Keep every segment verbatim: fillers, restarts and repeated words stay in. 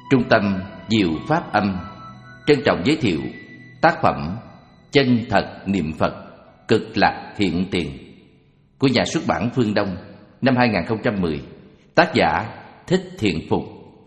Trung tâm Diệu Pháp Âm trân trọng giới thiệu tác phẩm Chân Thật Niệm Phật Cực Lạc Hiện Tiền của nhà xuất bản Phương Đông năm hai nghìn không trăm mười, tác giả Thích Thiện Phục.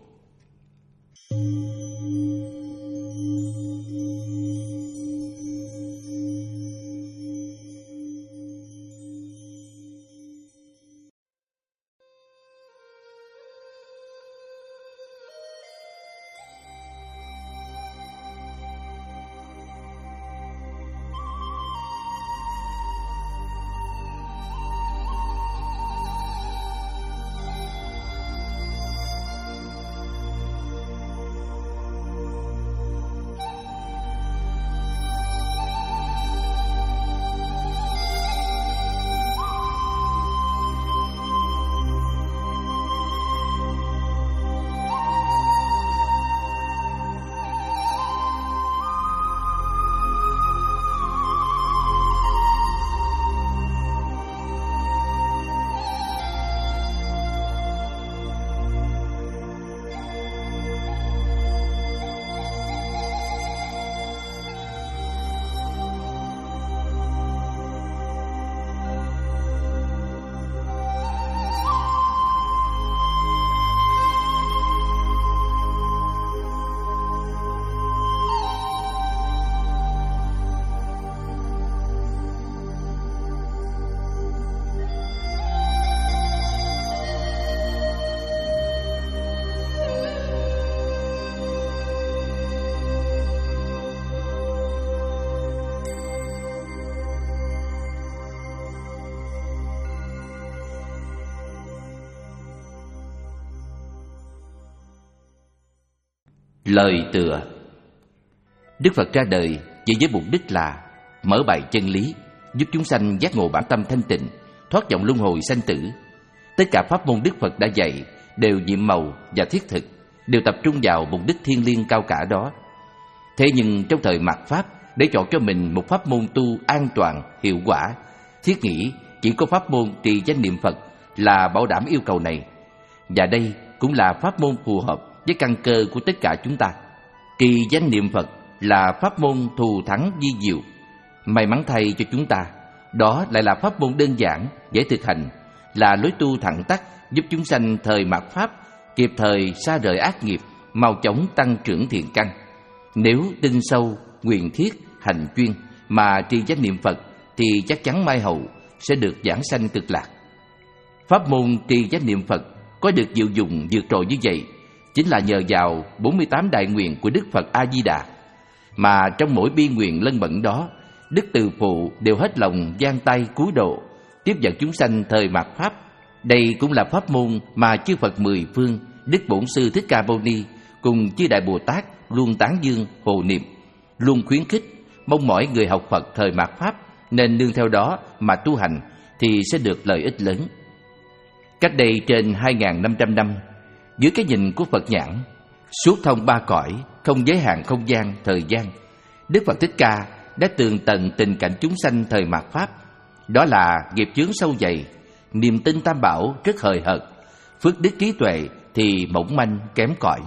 Lời tựa. Đức Phật ra đời chỉ với mục đích là mở bày chân lý, giúp chúng sanh giác ngộ bản tâm thanh tịnh, thoát vọng luân hồi sanh tử. Tất cả pháp môn Đức Phật đã dạy đều nhiệm màu và thiết thực, đều tập trung vào mục đích thiêng liêng cao cả đó. Thế nhưng trong thời mạt Pháp, để chọn cho mình một pháp môn tu an toàn, hiệu quả, thiết nghĩ chỉ có pháp môn trì danh niệm Phật là bảo đảm yêu cầu này. Và đây cũng là pháp môn phù hợp với căn cơ của tất cả chúng ta. Trì danh niệm Phật là pháp môn thù thắng vi diệu. May mắn thay cho chúng ta, đó lại là pháp môn đơn giản, dễ thực hành, là lối tu thẳng tắc giúp chúng sanh thời mạt Pháp kịp thời xa rời ác nghiệp, mau chóng tăng trưởng thiện căn. Nếu tin sâu, nguyện thiết, hành chuyên mà trì danh niệm Phật thì chắc chắn mai hậu sẽ được giảng sanh cực lạc. Pháp môn trì danh niệm Phật có được diệu dụng vượt trội như vậy chính là nhờ vào bốn mươi tám đại nguyện của Đức Phật A Di Đà, mà trong mỗi bi nguyện lân bẩn đó, Đức Từ Phụ đều hết lòng giang tay cúi độ tiếp dẫn chúng sanh thời mạt Pháp. Đây cũng là pháp môn mà chư Phật mười phương, Đức Bổn Sư Thích Ca Mâu Ni cùng chư Đại Bồ Tát luôn tán dương hộ niệm, luôn khuyến khích mong mỏi người học Phật thời mạt Pháp nên nương theo đó mà tu hành thì sẽ được lợi ích lớn. Cách đây trên hai nghìn năm trăm năm, dưới cái nhìn của Phật nhãn, suốt thông ba cõi, không giới hạn không gian, thời gian, Đức Phật Thích Ca đã tường tận tình cảnh chúng sanh thời mạt Pháp. Đó là nghiệp chướng sâu dày, niềm tin tam bảo rất hời hợt, phước đức trí tuệ thì mỏng manh kém cỏi.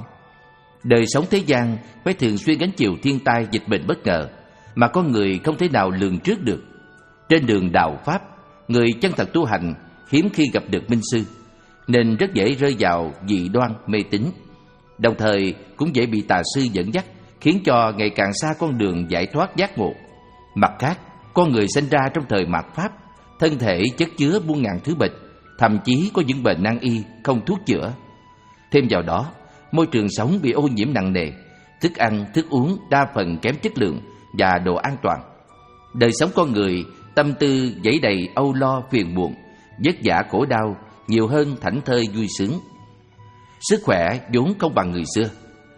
Đời sống thế gian phải thường xuyên gánh chịu thiên tai dịch bệnh bất ngờ mà con người không thể nào lường trước được. Trên đường đạo Pháp, người chân thật tu hành hiếm khi gặp được minh sư, nên rất dễ rơi vào dị đoan mê tín, đồng thời cũng dễ bị tà sư dẫn dắt, khiến cho ngày càng xa con đường giải thoát giác ngộ. Mặt khác, con người sinh ra trong thời mạt Pháp, thân thể chất chứa muôn ngàn thứ bệnh, thậm chí có những bệnh nan y không thuốc chữa. Thêm vào đó, môi trường sống bị ô nhiễm nặng nề, thức ăn, thức uống đa phần kém chất lượng và độ an toàn. Đời sống con người, tâm tư dẫy đầy âu lo phiền muộn, vất vả khổ đau nhiều hơn thảnh thơi vui sướng. Sức khỏe vốn không bằng người xưa.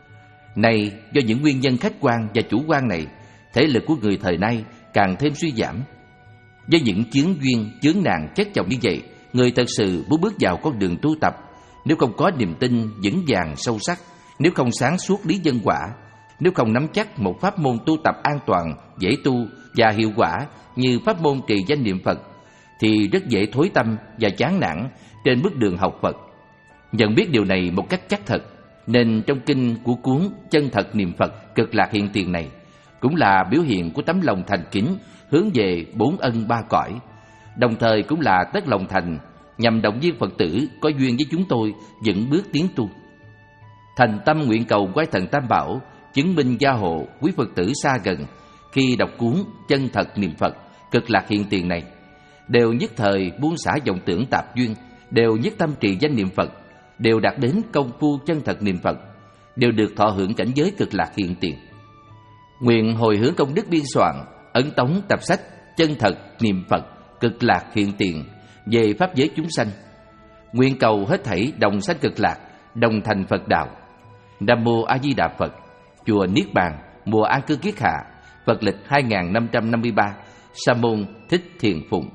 Nay do những nguyên nhân khách quan và chủ quan này, thể lực của người thời nay càng thêm suy giảm. Với những chướng duyên, chướng nạn chất chồng như vậy, người thật sự muốn bước vào con đường tu tập, nếu không có niềm tin vững vàng sâu sắc, nếu không sáng suốt lý nhân quả, nếu không nắm chắc một pháp môn tu tập an toàn, dễ tu và hiệu quả như pháp môn trì danh niệm Phật, thì rất dễ thối tâm và chán nản trên bước đường học Phật. Nhận biết điều này một cách chắc thật, Nên trong kinh của cuốn Chân Thật Niệm Phật Cực Lạc Hiện Tiền này cũng là biểu hiện của tấm lòng thành kính hướng về bốn ân ba cõi, đồng thời cũng là tất lòng thành nhằm động viên Phật tử có duyên với chúng tôi vững bước tiến tu. Thành tâm nguyện cầu Quái Thần Tam Bảo chứng minh gia hộ quý Phật tử xa gần khi đọc cuốn Chân Thật Niệm Phật Cực Lạc Hiện Tiền này đều nhất thời buông xả vọng tưởng tạp duyên, đều nhất tâm trì danh niệm Phật, đều đạt đến công phu chân thật niệm Phật, đều được thọ hưởng cảnh giới cực lạc hiện tiền. Nguyện hồi hướng công đức biên soạn ấn tống tập sách Chân Thật Niệm Phật Cực Lạc Hiện Tiền về pháp giới chúng sanh. Nguyện cầu hết thảy đồng sanh cực lạc, đồng thành Phật đạo. Nam mô A Di Đà Phật. Chùa Niết Bàn, mùa An Cư Kiết Hạ, Phật lịch hai nghìn năm trăm năm mươi ba, Sa môn Thích Thiền Phụng.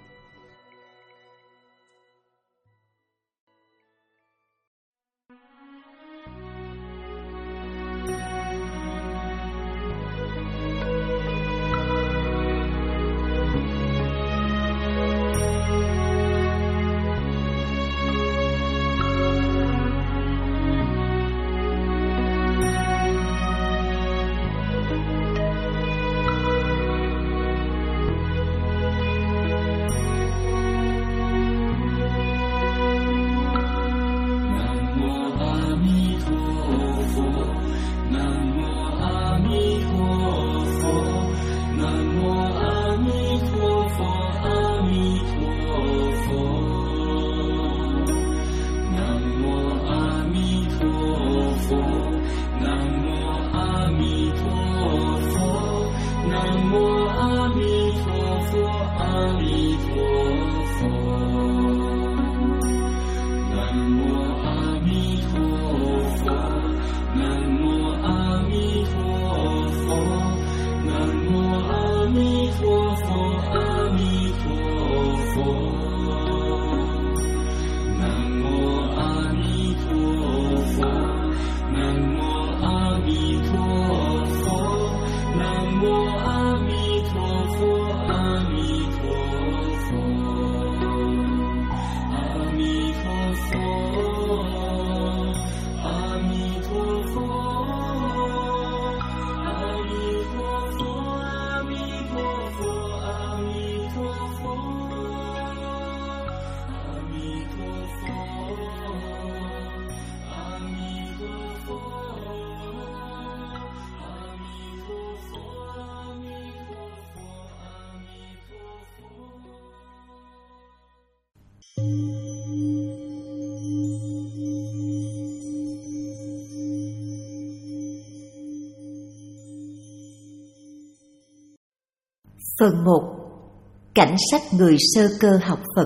Phần một. Cảnh sách người sơ cơ học Phật.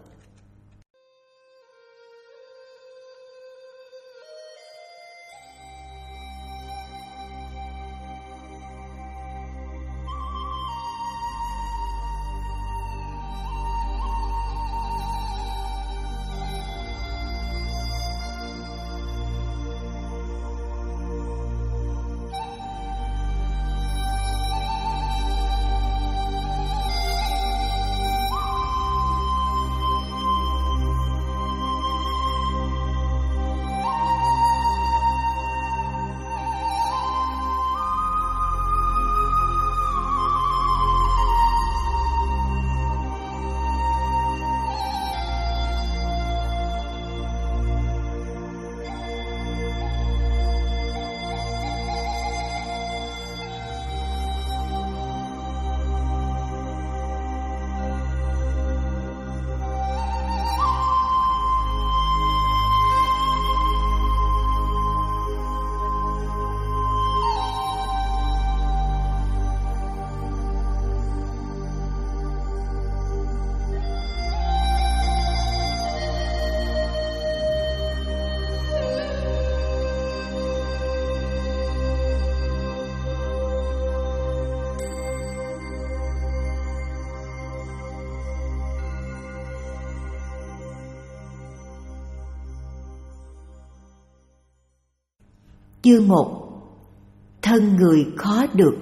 Chương một. Thân người khó được.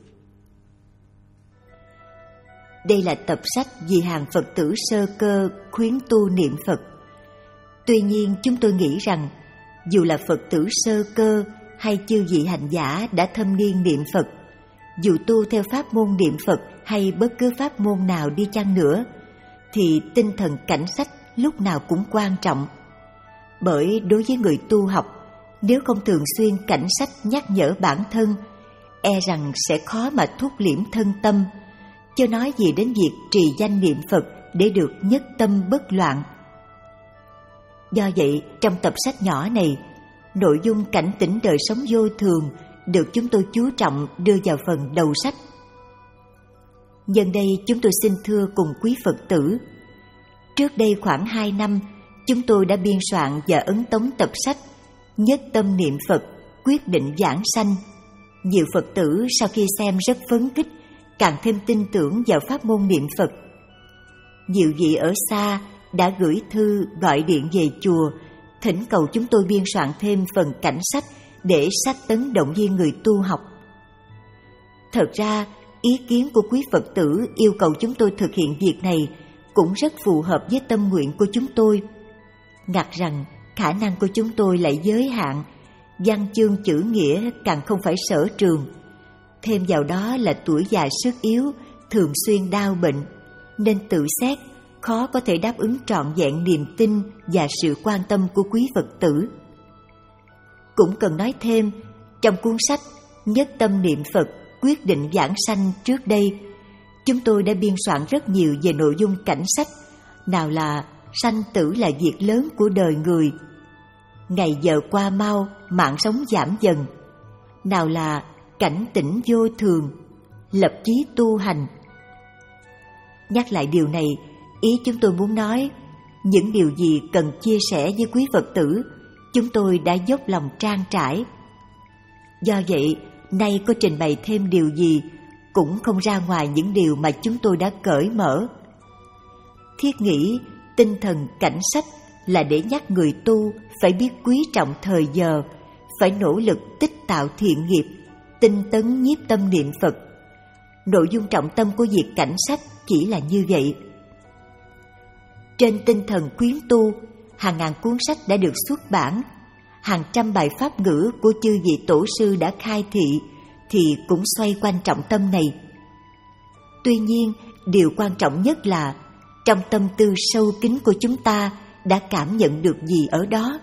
Đây là tập sách vì hàng Phật tử sơ cơ khuyến tu niệm Phật. Tuy nhiên chúng tôi nghĩ rằng dù là Phật tử sơ cơ hay chư vị hành giả đã thâm niên niệm Phật, dù tu theo pháp môn niệm Phật hay bất cứ pháp môn nào đi chăng nữa, thì tinh thần cảnh sách lúc nào cũng quan trọng. Bởi đối với người tu học, nếu không thường xuyên cảnh sách nhắc nhở bản thân, e rằng sẽ khó mà thúc liễm thân tâm, chớ nói gì đến việc trì danh niệm Phật để được nhất tâm bất loạn. Do vậy, trong tập sách nhỏ này, nội dung cảnh tỉnh đời sống vô thường được chúng tôi chú trọng đưa vào phần đầu sách. Nhân đây chúng tôi xin thưa cùng quý Phật tử, trước đây khoảng hai năm, chúng tôi đã biên soạn và ấn tống tập sách Nhất tâm niệm Phật, quyết định vãng sanh. Nhiều Phật tử sau khi xem rất phấn khích, càng thêm tin tưởng vào pháp môn niệm Phật. Nhiều vị ở xa đã gửi thư gọi điện về chùa, thỉnh cầu chúng tôi biên soạn thêm phần cảnh sách để sách tấn động viên người tu học. Thật ra, ý kiến của quý Phật tử yêu cầu chúng tôi thực hiện việc này cũng rất phù hợp với tâm nguyện của chúng tôi. Ngặt rằng khả năng của chúng tôi lại giới hạn, văn chương chữ nghĩa càng không phải sở trường. Thêm vào đó là tuổi già sức yếu, thường xuyên đau bệnh, nên tự xét khó có thể đáp ứng trọn vẹn niềm tin và sự quan tâm của quý Phật tử. Cũng cần nói thêm, trong cuốn sách Nhất tâm niệm Phật, quyết định vãng sanh trước đây, chúng tôi đã biên soạn rất nhiều về nội dung cảnh sách, nào là sanh tử là việc lớn của đời người, ngày giờ qua mau, mạng sống giảm dần, nào là cảnh tỉnh vô thường, lập chí tu hành. Nhắc lại điều này, ý chúng tôi muốn nói, những điều gì cần chia sẻ với quý Phật tử, chúng tôi đã dốc lòng trang trải. Do vậy, nay có trình bày thêm điều gì, cũng không ra ngoài những điều mà chúng tôi đã cởi mở. Thiết nghĩ, tinh thần cảnh sách là để nhắc người tu phải biết quý trọng thời giờ, phải nỗ lực tích tạo thiện nghiệp, tinh tấn nhiếp tâm niệm Phật. Nội dung trọng tâm của việc cảnh sách chỉ là như vậy. Trên tinh thần khuyến tu, hàng ngàn cuốn sách đã được xuất bản, hàng trăm bài pháp ngữ của chư vị tổ sư đã khai thị, thì cũng xoay quanh trọng tâm này. Tuy nhiên, điều quan trọng nhất là trong tâm tư sâu kín của chúng ta đã cảm nhận được gì ở đó.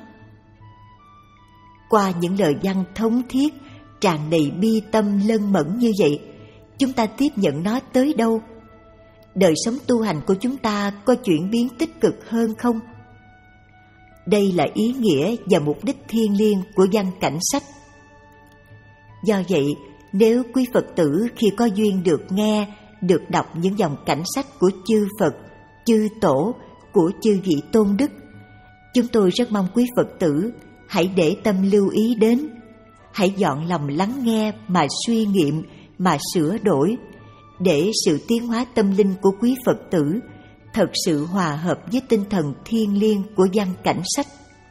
Qua những lời văn thống thiết, tràn đầy bi tâm lân mẫn như vậy, chúng ta tiếp nhận nó tới đâu? Đời sống tu hành của chúng ta có chuyển biến tích cực hơn không? Đây là ý nghĩa và mục đích thiêng liêng của văn cảnh sách. Do vậy, nếu quý Phật tử khi có duyên được nghe, được đọc những dòng cảnh sách của chư Phật, chư Tổ, của chư vị tôn đức, chúng tôi rất mong quý Phật tử hãy để tâm lưu ý đến, hãy dọn lòng lắng nghe mà suy nghiệm, mà sửa đổi, để sự tiến hóa tâm linh của quý Phật tử thật sự hòa hợp với tinh thần thiêng liêng của văn cảnh sách.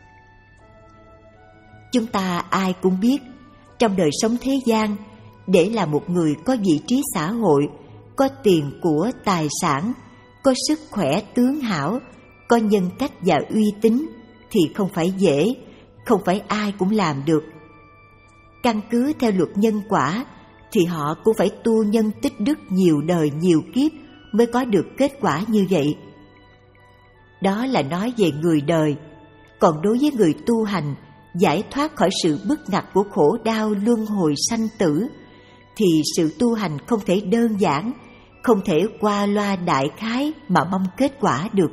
Chúng ta ai cũng biết, trong đời sống thế gian, để là một người có vị trí xã hội, có tiền của tài sản, có sức khỏe tướng hảo, có nhân cách và uy tín thì không phải dễ, không phải ai cũng làm được. Căn cứ theo luật nhân quả thì họ cũng phải tu nhân tích đức nhiều đời nhiều kiếp mới có được kết quả như vậy. Đó là nói về người đời. Còn đối với người tu hành, giải thoát khỏi sự bức ngặt của khổ đau luân hồi sanh tử, thì sự tu hành không thể đơn giản, không thể qua loa đại khái mà mong kết quả được.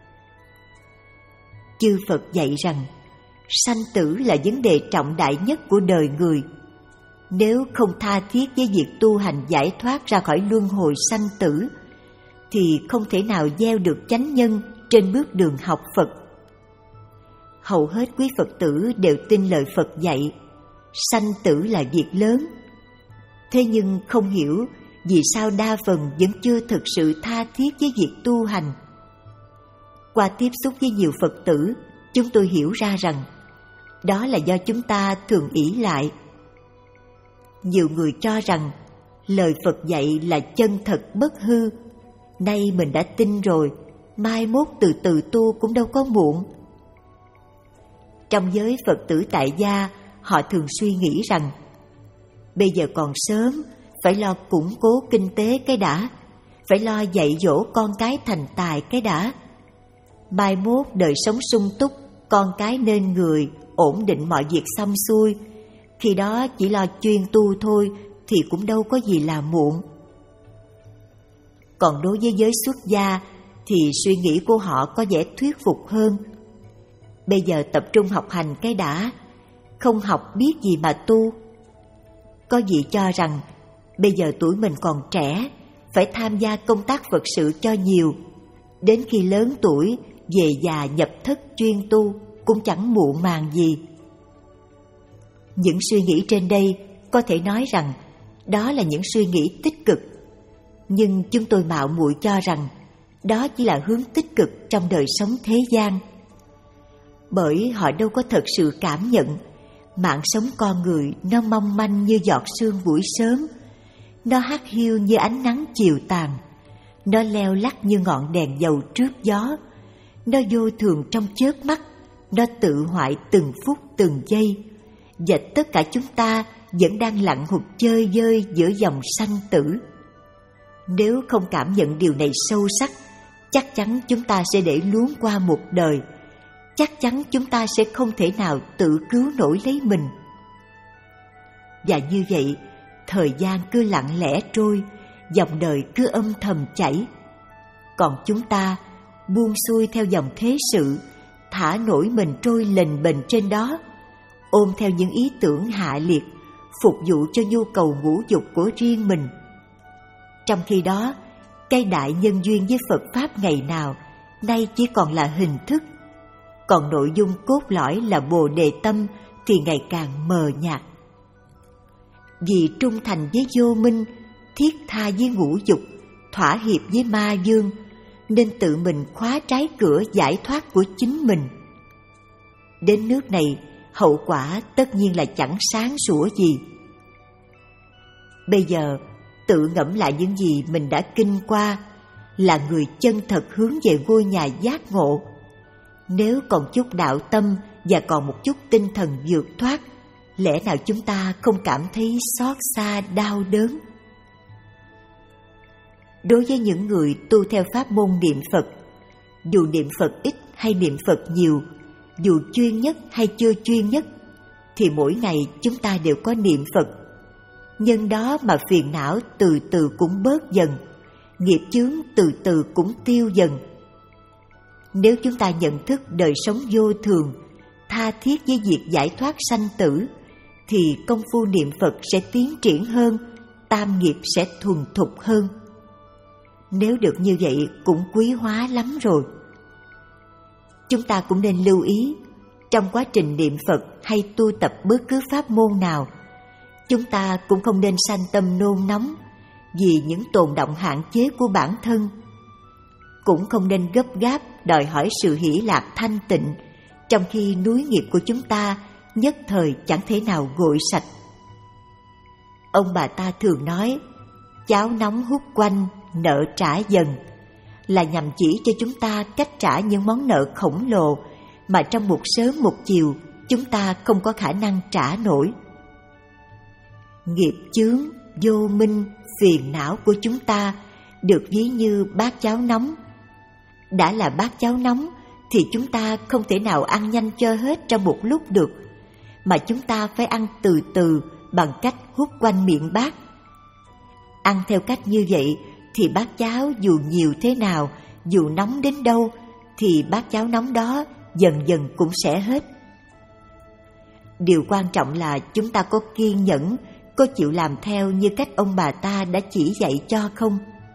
Chư Phật dạy rằng, sanh tử là vấn đề trọng đại nhất của đời người. Nếu không tha thiết với việc tu hành giải thoát ra khỏi luân hồi sanh tử, thì không thể nào gieo được chánh nhân trên bước đường học Phật. Hầu hết quý Phật tử đều tin lời Phật dạy, sanh tử là việc lớn. Thế nhưng không hiểu vì sao đa phần vẫn chưa thực sự tha thiết với việc tu hành. Qua tiếp xúc với nhiều Phật tử, chúng tôi hiểu ra rằng đó là do chúng ta thường ỷ lại. Nhiều người cho rằng lời Phật dạy là chân thật bất hư, nay mình đã tin rồi, mai mốt từ từ tu cũng đâu có muộn. Trong giới Phật tử tại gia, họ thường suy nghĩ rằng bây giờ còn sớm, phải lo củng cố kinh tế cái đã, phải lo dạy dỗ con cái thành tài cái đã. Mai mốt đời sống sung túc, con cái nên người, ổn định mọi việc xong xuôi, khi đó chỉ lo chuyên tu thôi thì cũng đâu có gì là muộn. Còn đối với giới xuất gia thì suy nghĩ của họ có vẻ thuyết phục hơn. Bây giờ tập trung học hành cái đã, không học biết gì mà tu. Có vị cho rằng bây giờ tuổi mình còn trẻ, phải tham gia công tác Phật sự cho nhiều, đến khi lớn tuổi về già nhập thất chuyên tu cũng chẳng muộn màng gì. Những suy nghĩ trên đây có thể nói rằng đó là những suy nghĩ tích cực, nhưng chúng tôi mạo muội cho rằng đó chỉ là hướng tích cực trong đời sống thế gian. Bởi họ đâu có thật sự cảm nhận mạng sống con người nó mong manh như giọt sương buổi sớm, nó hắt hiu như ánh nắng chiều tàn, nó leo lắc như ngọn đèn dầu trước gió, nó vô thường trong chớp mắt, nó tự hoại từng phút từng giây, và tất cả chúng ta vẫn đang lặn hụt chơi vơi giữa dòng sanh tử. Nếu không cảm nhận điều này sâu sắc, chắc chắn chúng ta sẽ để luống qua một đời, chắc chắn chúng ta sẽ không thể nào tự cứu nổi lấy mình. Và như vậy, thời gian cứ lặng lẽ trôi, dòng đời cứ âm thầm chảy. Còn chúng ta buông xuôi theo dòng thế sự, thả nổi mình trôi lềnh bềnh trên đó, ôm theo những ý tưởng hạ liệt, phục vụ cho nhu cầu ngũ dục của riêng mình. Trong khi đó, cái đại nhân duyên với Phật Pháp ngày nào nay chỉ còn là hình thức, còn nội dung cốt lõi là Bồ Đề tâm thì ngày càng mờ nhạt. Vì trung thành với vô minh, thiết tha với ngũ dục, thỏa hiệp với ma dương, nên tự mình khóa trái cửa giải thoát của chính mình. Đến nước này, hậu quả tất nhiên là chẳng sáng sủa gì. Bây giờ, tự ngẫm lại những gì mình đã kinh qua, là người chân thật hướng về ngôi nhà giác ngộ. Nếu còn chút đạo tâm và còn một chút tinh thần vượt thoát, lẽ nào chúng ta không cảm thấy xót xa đau đớn? Đối với những người tu theo pháp môn niệm Phật, dù niệm Phật ít hay niệm Phật nhiều, dù chuyên nhất hay chưa chuyên nhất, thì mỗi ngày chúng ta đều có niệm Phật. Nhân đó mà phiền não từ từ cũng bớt dần, nghiệp chướng từ từ cũng tiêu dần. Nếu chúng ta nhận thức đời sống vô thường, tha thiết với việc giải thoát sanh tử, thì công phu niệm Phật sẽ tiến triển hơn, tam nghiệp sẽ thuần thục hơn. Nếu được như vậy cũng quý hóa lắm rồi. Chúng ta cũng nên lưu ý, trong quá trình niệm Phật hay tu tập bất cứ pháp môn nào, chúng ta cũng không nên sanh tâm nôn nóng vì những tồn động hạn chế của bản thân. Cũng không nên gấp gáp đòi hỏi sự hỷ lạc thanh tịnh, trong khi núi nghiệp của chúng ta nhất thời chẳng thể nào gội sạch. Ông bà ta thường nói, cháo nóng hút quanh, nợ trả dần, là nhằm chỉ cho chúng ta cách trả những món nợ khổng lồ mà trong một sớm một chiều chúng ta không có khả năng trả nổi. Nghiệp chướng, vô minh, phiền não của chúng ta được ví như bát cháo nóng. Đã là bát cháo nóng thì chúng ta không thể nào ăn nhanh cho hết trong một lúc được, mà chúng ta phải ăn từ từ bằng cách hút quanh miệng bát. Ăn theo cách như vậy thì bát cháo dù nhiều thế nào, dù nóng đến đâu, thì bát cháo nóng đó dần dần cũng sẽ hết. Điều quan trọng là chúng ta có kiên nhẫn, có chịu làm theo như cách ông bà ta đã chỉ dạy cho không?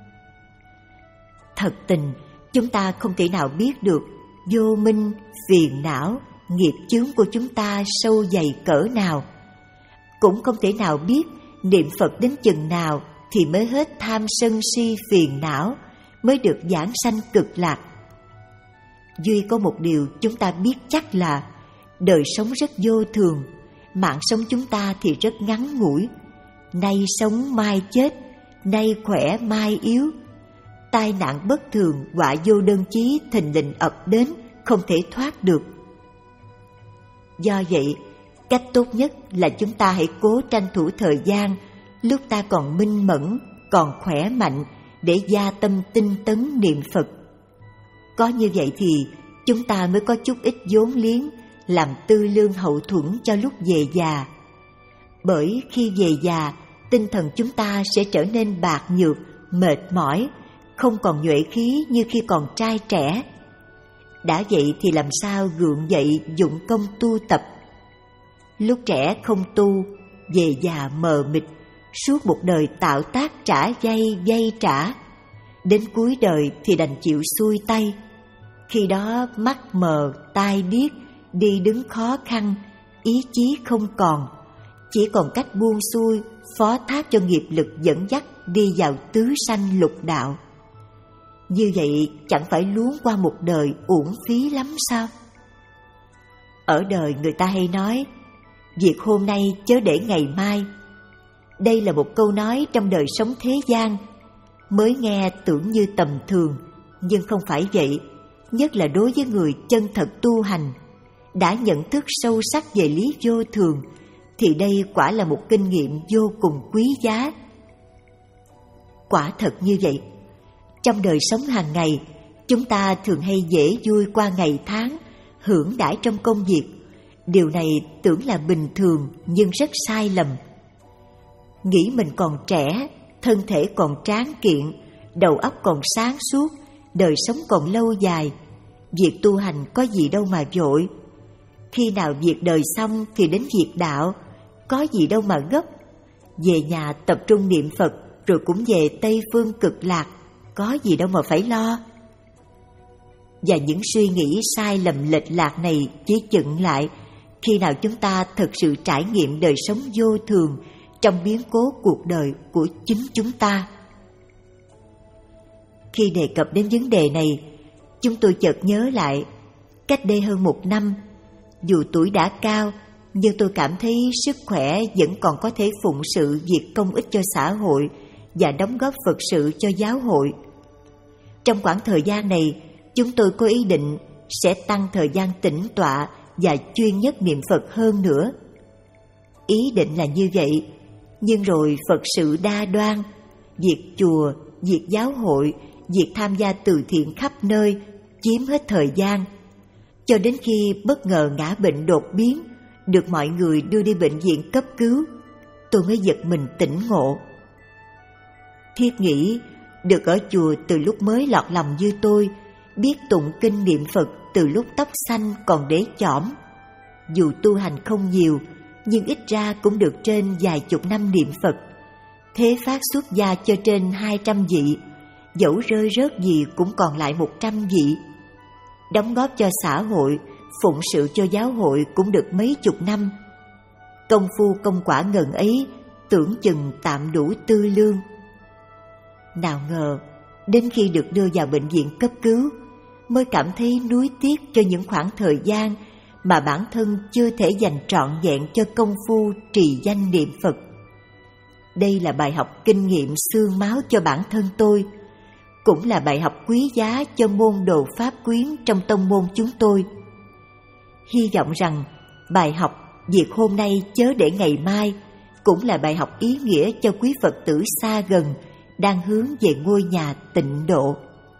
Thật tình, chúng ta không thể nào biết được vô minh, phiền não, nghiệp chướng của chúng ta sâu dày cỡ nào. Cũng không thể nào biết niệm Phật đến chừng nào thì mới hết tham sân si phiền não, mới được giảng sanh cực lạc. Duy có một điều chúng ta biết chắc là đời sống rất vô thường, mạng sống chúng ta thì rất ngắn ngủi. Nay sống mai chết, nay khỏe mai yếu. Tai nạn bất thường, họa vô đơn chí thình lình ập đến, không thể thoát được. Do vậy, cách tốt nhất là chúng ta hãy cố tranh thủ thời gian lúc ta còn minh mẫn, còn khỏe mạnh để gia tâm tinh tấn niệm Phật. Có như vậy thì chúng ta mới có chút ít vốn liếng làm tư lương hậu thuẫn cho lúc về già. Bởi khi về già, tinh thần chúng ta sẽ trở nên bạc nhược, mệt mỏi, không còn nhuệ khí như khi còn trai trẻ. Đã vậy thì làm sao gượng dậy dụng công tu tập? Lúc trẻ không tu, về già mờ mịt, suốt một đời tạo tác trả dây dây trả. Đến cuối đời thì đành chịu xuôi tay. Khi đó mắt mờ, tai điếc, đi đứng khó khăn, ý chí không còn, chỉ còn cách buông xuôi, phó thác cho nghiệp lực dẫn dắt đi vào tứ sanh lục đạo. Như vậy chẳng phải luống qua một đời uổng phí lắm sao? Ở đời người ta hay nói, việc hôm nay chớ để ngày mai. Đây là một câu nói trong đời sống thế gian, mới nghe tưởng như tầm thường, nhưng không phải vậy. Nhất là đối với người chân thật tu hành, đã nhận thức sâu sắc về lý vô thường, thì đây quả là một kinh nghiệm vô cùng quý giá. Quả thật như vậy, trong đời sống hàng ngày, chúng ta thường hay dễ vui qua ngày tháng, hưởng đãi trong công việc. Điều này tưởng là bình thường nhưng rất sai lầm. Nghĩ mình còn trẻ, thân thể còn tráng kiện, đầu óc còn sáng suốt, đời sống còn lâu dài. Việc tu hành có gì đâu mà vội. Khi nào việc đời xong thì đến việc đạo, có gì đâu mà gấp. Về nhà tập trung niệm Phật rồi cũng về Tây Phương Cực Lạc, có gì đâu mà phải lo. Và những suy nghĩ sai lầm lệch lạc này chỉ chững lại khi nào chúng ta thực sự trải nghiệm đời sống vô thường trong biến cố cuộc đời của chính chúng ta. Khi đề cập đến vấn đề này, chúng tôi chợt nhớ lại, cách đây hơn một năm, dù tuổi đã cao, nhưng tôi cảm thấy sức khỏe vẫn còn có thể phụng sự việc công ích cho xã hội và đóng góp Phật sự cho giáo hội. Trong khoảng thời gian này, chúng tôi có ý định sẽ tăng thời gian tĩnh tọa và chuyên nhất niệm Phật hơn nữa. Ý định là như vậy, nhưng rồi Phật sự đa đoan, việc chùa, việc giáo hội, việc tham gia từ thiện khắp nơi chiếm hết thời gian. Cho đến khi bất ngờ ngã bệnh đột biến, được mọi người đưa đi bệnh viện cấp cứu, tôi mới giật mình tỉnh ngộ. Thiết nghĩ, được ở chùa từ lúc mới lọt lòng như tôi, biết tụng kinh niệm Phật từ lúc tóc xanh còn để chỏm. Dù tu hành không nhiều, nhưng ít ra cũng được trên vài chục năm niệm Phật. Thế phát xuất gia cho trên hai trăm vị, dẫu rơi rớt gì cũng còn lại một trăm vị. Đóng góp cho xã hội, phụng sự cho giáo hội cũng được mấy chục năm. Công phu công quả ngần ấy, tưởng chừng tạm đủ tư lương. Nào ngờ, đến khi được đưa vào bệnh viện cấp cứu, mới cảm thấy nuối tiếc cho những khoảng thời gian mà bản thân chưa thể dành trọn vẹn cho công phu trì danh niệm Phật. Đây là bài học kinh nghiệm xương máu cho bản thân tôi, cũng là bài học quý giá cho môn đồ pháp quyến trong tông môn chúng tôi. Hy vọng rằng bài học việc hôm nay chớ để ngày mai cũng là bài học ý nghĩa cho quý Phật tử xa gần đang hướng về ngôi nhà tịnh độ.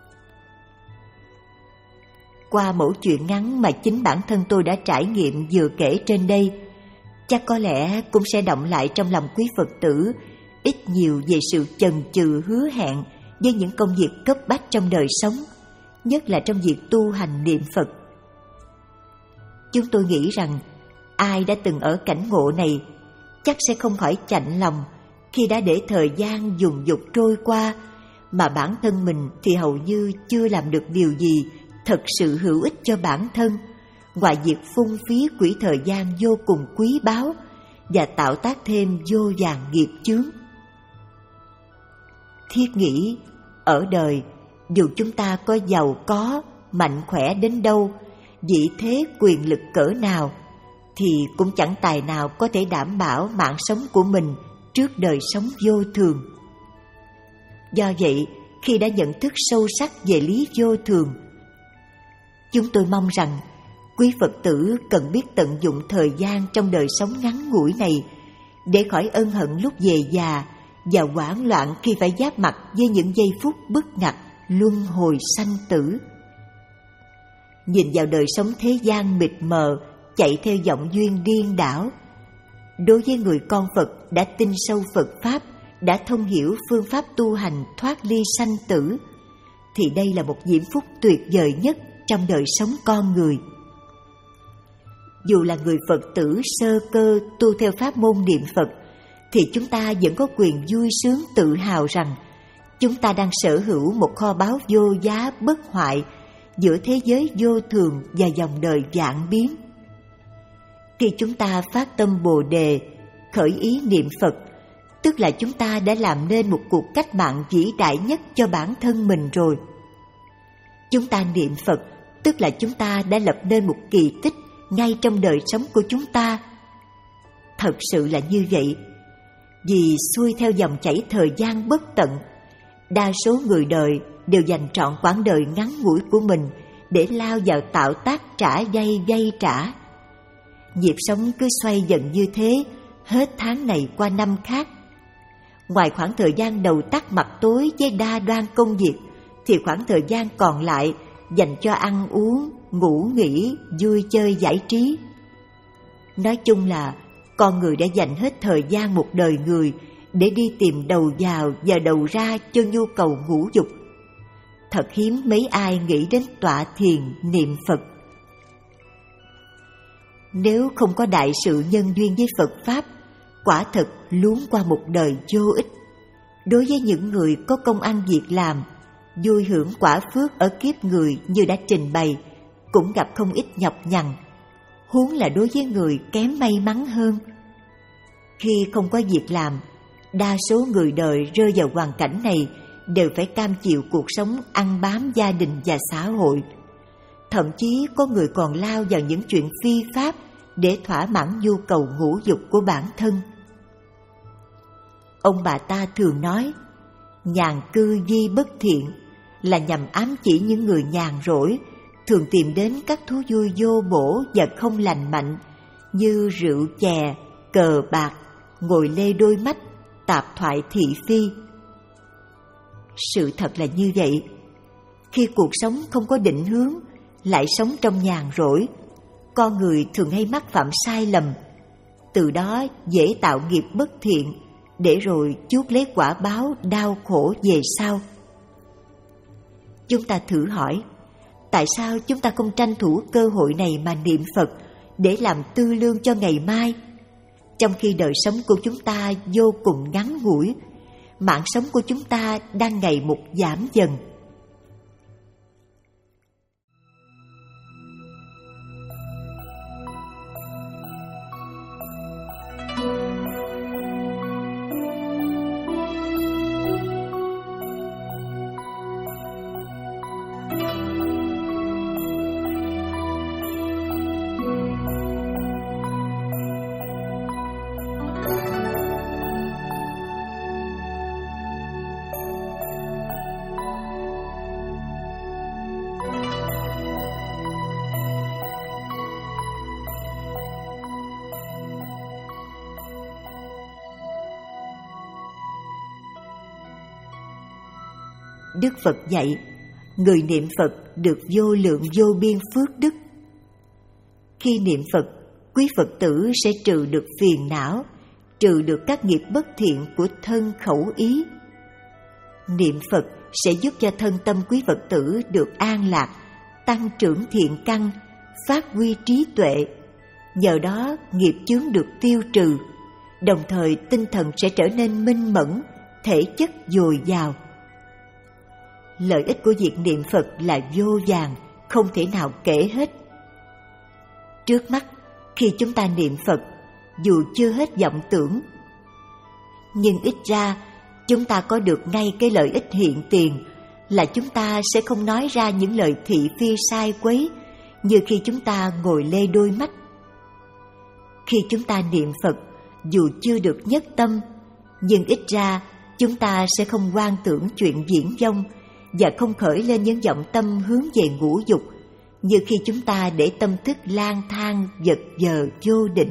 Qua mẫu chuyện ngắn mà chính bản thân tôi đã trải nghiệm vừa kể trên đây, chắc có lẽ cũng sẽ động lại trong lòng quý Phật tử ít nhiều về sự chần chừ hứa hẹn với những công việc cấp bách trong đời sống, nhất là trong việc tu hành niệm Phật. Chúng tôi nghĩ rằng ai đã từng ở cảnh ngộ này chắc sẽ không khỏi chạnh lòng khi đã để thời gian dùng dục trôi qua mà bản thân mình thì hầu như chưa làm được điều gì thật sự hữu ích cho bản thân, ngoài việc phung phí quỹ thời gian vô cùng quý báu và tạo tác thêm vô vàn nghiệp chướng. Thiết nghĩ, ở đời, dù chúng ta có giàu có, mạnh khỏe đến đâu, vị thế quyền lực cỡ nào, thì cũng chẳng tài nào có thể đảm bảo mạng sống của mình trước đời sống vô thường. Do vậy, khi đã nhận thức sâu sắc về lý vô thường, chúng tôi mong rằng Quý Phật tử cần biết tận dụng thời gian trong đời sống ngắn ngủi này để khỏi ân hận lúc về già và hoảng loạn khi phải giáp mặt với những giây phút bức ngặt luân hồi sanh tử. Nhìn vào đời sống thế gian mịt mờ, chạy theo vọng duyên điên đảo, đối với người con Phật đã tin sâu Phật Pháp, đã thông hiểu phương pháp tu hành thoát ly sanh tử, thì đây là một diễm phúc tuyệt vời nhất trong đời sống con người. Dù là người Phật tử sơ cơ tu theo pháp môn niệm Phật, thì chúng ta vẫn có quyền vui sướng tự hào rằng chúng ta đang sở hữu một kho báu vô giá bất hoại giữa thế giới vô thường và dòng đời vạn biến. Khi chúng ta phát tâm Bồ Đề, khởi ý niệm Phật, tức là chúng ta đã làm nên một cuộc cách mạng vĩ đại nhất cho bản thân mình rồi. Chúng ta niệm Phật, tức là chúng ta đã lập nên một kỳ tích ngay trong đời sống của chúng ta. Thật sự là như vậy. Vì xuôi theo dòng chảy thời gian bất tận, đa số người đời đều dành trọn quãng đời ngắn ngủi của mình để lao vào tạo tác trả dây dây trả. Nhịp sống cứ xoay dần như thế, hết tháng này qua năm khác. Ngoài khoảng thời gian đầu tắt mặt tối với đa đoan công việc, thì khoảng thời gian còn lại dành cho ăn uống, ngủ nghỉ, vui chơi giải trí. Nói chung là con người đã dành hết thời gian một đời người để đi tìm đầu vào và đầu ra cho nhu cầu ngũ dục. Thật hiếm mấy ai nghĩ đến tọa thiền niệm Phật. Nếu không có đại sự nhân duyên với Phật Pháp, quả thật luống qua một đời vô ích. Đối với những người có công ăn việc làm, vui hưởng quả phước ở kiếp người như đã trình bày, cũng gặp không ít nhọc nhằn, huống là đối với người kém may mắn hơn. Khi không có việc làm, đa số người đời rơi vào hoàn cảnh này đều phải cam chịu cuộc sống ăn bám gia đình và xã hội. Thậm chí có người còn lao vào những chuyện phi pháp để thỏa mãn nhu cầu ngũ dục của bản thân. Ông bà ta thường nói, nhàn cư di bất thiện, là nhằm ám chỉ những người nhàn rỗi, thường tìm đến các thú vui vô bổ và không lành mạnh như rượu chè, cờ bạc, ngồi lê đôi mắt, tạp thoại thị phi. Sự thật là như vậy. Khi cuộc sống không có định hướng, lại sống trong nhàn rỗi, con người thường hay mắc phạm sai lầm, từ đó dễ tạo nghiệp bất thiện, để rồi chuốc lấy quả báo đau khổ về sau. Chúng ta thử hỏi, tại sao chúng ta không tranh thủ cơ hội này mà niệm Phật để làm tư lương cho ngày mai? Trong khi đời sống của chúng ta vô cùng ngắn ngủi, mạng sống của chúng ta đang ngày một giảm dần. Đức Phật dạy, người niệm Phật được vô lượng vô biên phước đức. Khi niệm Phật, quý Phật tử sẽ trừ được phiền não, trừ được các nghiệp bất thiện của thân khẩu ý. Niệm Phật sẽ giúp cho thân tâm quý Phật tử được an lạc, tăng trưởng thiện căn, phát huy trí tuệ. Nhờ đó nghiệp chướng được tiêu trừ, đồng thời tinh thần sẽ trở nên minh mẫn, thể chất dồi dào. Lợi ích của việc niệm Phật là vô vàn, không thể nào kể hết. Trước mắt, khi chúng ta niệm Phật, dù chưa hết vọng tưởng, nhưng ít ra chúng ta có được ngay cái lợi ích hiện tiền là chúng ta sẽ không nói ra những lời thị phi sai quấy như khi chúng ta ngồi lê đôi mắt. Khi chúng ta niệm Phật, dù chưa được nhất tâm, nhưng ít ra chúng ta sẽ không quan tưởng chuyện viển vông và không khởi lên những vọng tâm hướng về ngũ dục, như khi chúng ta để tâm thức lang thang vật vờ vô định.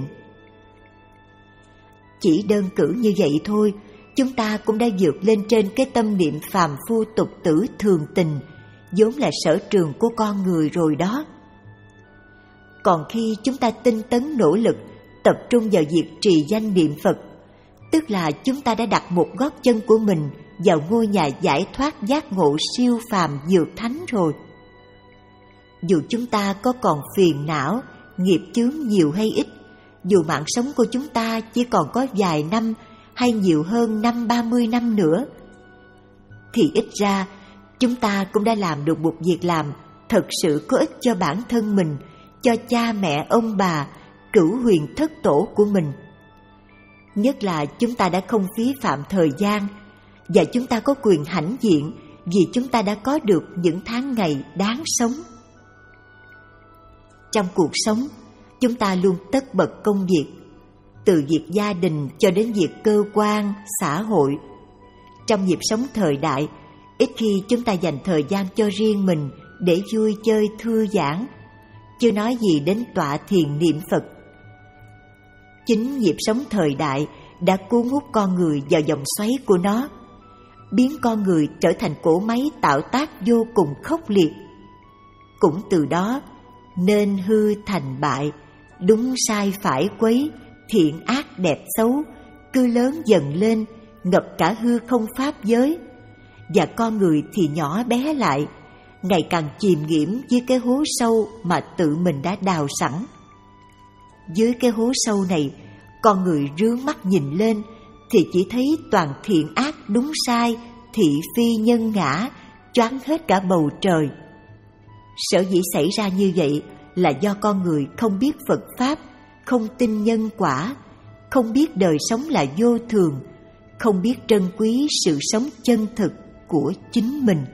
Chỉ đơn cử như vậy thôi, chúng ta cũng đã vượt lên trên cái tâm niệm phàm phu tục tử thường tình, vốn là sở trường của con người rồi đó. Còn khi chúng ta tinh tấn nỗ lực, tập trung vào việc trì danh niệm Phật, tức là chúng ta đã đặt một gót chân của mình vào ngôi nhà giải thoát giác ngộ siêu phàm vượt thánh rồi. Dù chúng ta có còn phiền não, nghiệp chướng nhiều hay ít, dù mạng sống của chúng ta chỉ còn có vài năm hay nhiều hơn năm ba mươi năm nữa, thì ít ra chúng ta cũng đã làm được một việc làm thật sự có ích cho bản thân mình, cho cha mẹ ông bà, cửu huyền thất tổ của mình. Nhất là chúng ta đã không phí phạm thời gian, và chúng ta có quyền hãnh diện vì chúng ta đã có được những tháng ngày đáng sống. Trong cuộc sống, chúng ta luôn tất bật công việc, từ việc gia đình cho đến việc cơ quan, xã hội. Trong nhịp sống thời đại, ít khi chúng ta dành thời gian cho riêng mình để vui chơi thư giãn, chưa nói gì đến tọa thiền niệm Phật. Chính nhịp sống thời đại đã cuốn hút con người vào vòng xoáy của nó, biến con người trở thành cỗ máy tạo tác vô cùng khốc liệt. Cũng từ đó, nên hư thành bại, đúng sai phải quấy, thiện ác đẹp xấu, cứ lớn dần lên, ngập cả hư không pháp giới, và con người thì nhỏ bé lại, ngày càng chìm nghiễm dưới cái hố sâu mà tự mình đã đào sẵn. Dưới cái hố sâu này, con người rướng mắt nhìn lên thì chỉ thấy toàn thiện ác đúng sai, thị phi nhân ngã, choáng hết cả bầu trời. Sở dĩ xảy ra như vậy là do con người không biết Phật Pháp, không tin nhân quả, không biết đời sống là vô thường, không biết trân quý sự sống chân thực của chính mình.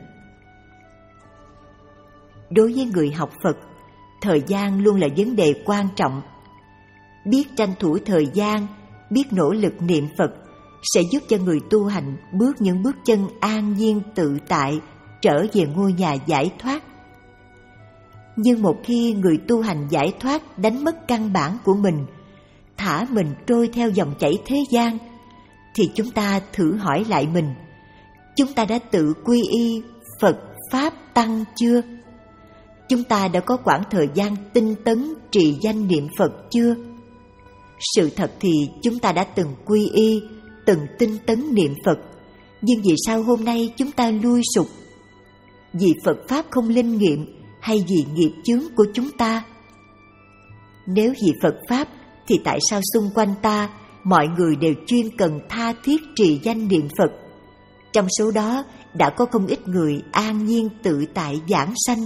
Đối với người học Phật, thời gian luôn là vấn đề quan trọng. Biết tranh thủ thời gian, biết nỗ lực niệm Phật sẽ giúp cho người tu hành bước những bước chân an nhiên tự tại, trở về ngôi nhà giải thoát. Nhưng một khi người tu hành giải thoát đánh mất căn bản của mình, thả mình trôi theo dòng chảy thế gian, thì chúng ta thử hỏi lại mình, chúng ta đã tự quy y Phật, Pháp, Tăng chưa? Chúng ta đã có quãng thời gian tinh tấn trì danh niệm Phật chưa? Sự thật thì chúng ta đã từng quy y, từng tinh tấn niệm Phật, nhưng vì sao hôm nay chúng ta lui sụp? Vì Phật Pháp không linh nghiệm hay vì nghiệp chướng của chúng ta? Nếu vì Phật Pháp thì tại sao xung quanh ta mọi người đều chuyên cần tha thiết trì danh niệm Phật? Trong số đó đã có không ít người an nhiên tự tại vãng sanh.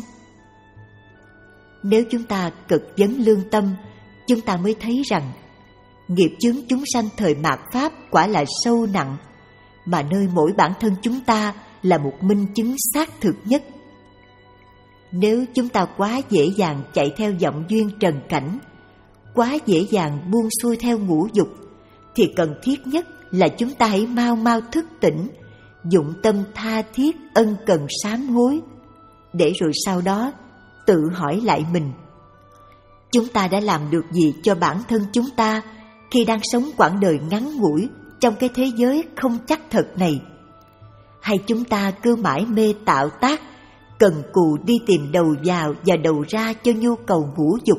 Nếu chúng ta cực vấn lương tâm, chúng ta mới thấy rằng nghiệp chướng chúng sanh thời mạt Pháp quả là sâu nặng, mà nơi mỗi bản thân chúng ta là một minh chứng xác thực nhất. Nếu chúng ta quá dễ dàng chạy theo vọng duyên trần cảnh, quá dễ dàng buông xuôi theo ngũ dục, thì cần thiết nhất là chúng ta hãy mau mau thức tỉnh, dụng tâm tha thiết ân cần sám hối, để rồi sau đó tự hỏi lại mình, chúng ta đã làm được gì cho bản thân chúng ta khi đang sống quãng đời ngắn ngủi trong cái thế giới không chắc thật này? Hay chúng ta cứ mãi mê tạo tác, cần cù đi tìm đầu vào và đầu ra cho nhu cầu ngũ dục?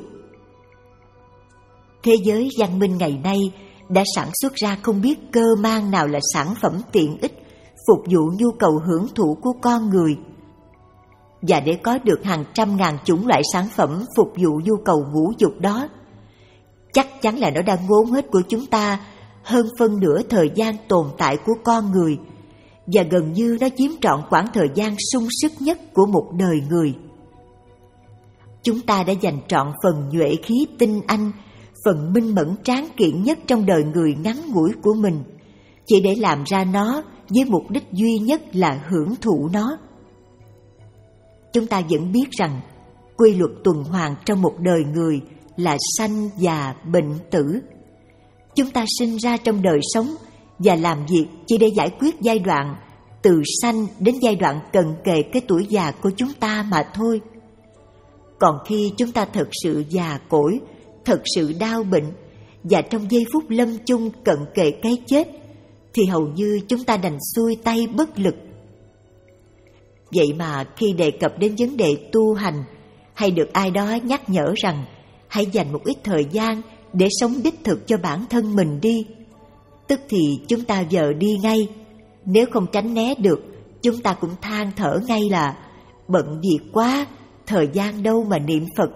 Thế giới văn minh ngày nay đã sản xuất ra không biết cơ mang nào là sản phẩm tiện ích phục vụ nhu cầu hưởng thụ của con người. Và để có được hàng trăm ngàn chủng loại sản phẩm phục vụ nhu cầu ngũ dục đó, chắc chắn là nó đang ngốn hết của chúng ta hơn phân nửa thời gian tồn tại của con người, và gần như nó chiếm trọn khoảng thời gian sung sức nhất của một đời người. Chúng ta đã dành trọn phần nhuệ khí tinh anh, phần minh mẫn tráng kiện nhất trong đời người ngắn ngủi của mình, chỉ để làm ra nó với mục đích duy nhất là hưởng thụ nó. Chúng ta vẫn biết rằng quy luật tuần hoàn trong một đời người là sanh già bệnh tử. Chúng ta sinh ra trong đời sống và làm việc chỉ để giải quyết giai đoạn từ sanh đến giai đoạn cận kề cái tuổi già của chúng ta mà thôi. Còn khi chúng ta thật sự già cỗi, thật sự đau bệnh, và trong giây phút lâm chung cận kề cái chết, thì hầu như chúng ta đành xuôi tay bất lực. Vậy mà khi đề cập đến vấn đề tu hành, hay được ai đó nhắc nhở rằng hãy dành một ít thời gian để sống đích thực cho bản thân mình đi, tức thì chúng ta vờ đi ngay. Nếu không tránh né được, chúng ta cũng than thở ngay là bận việc quá, thời gian đâu mà niệm Phật.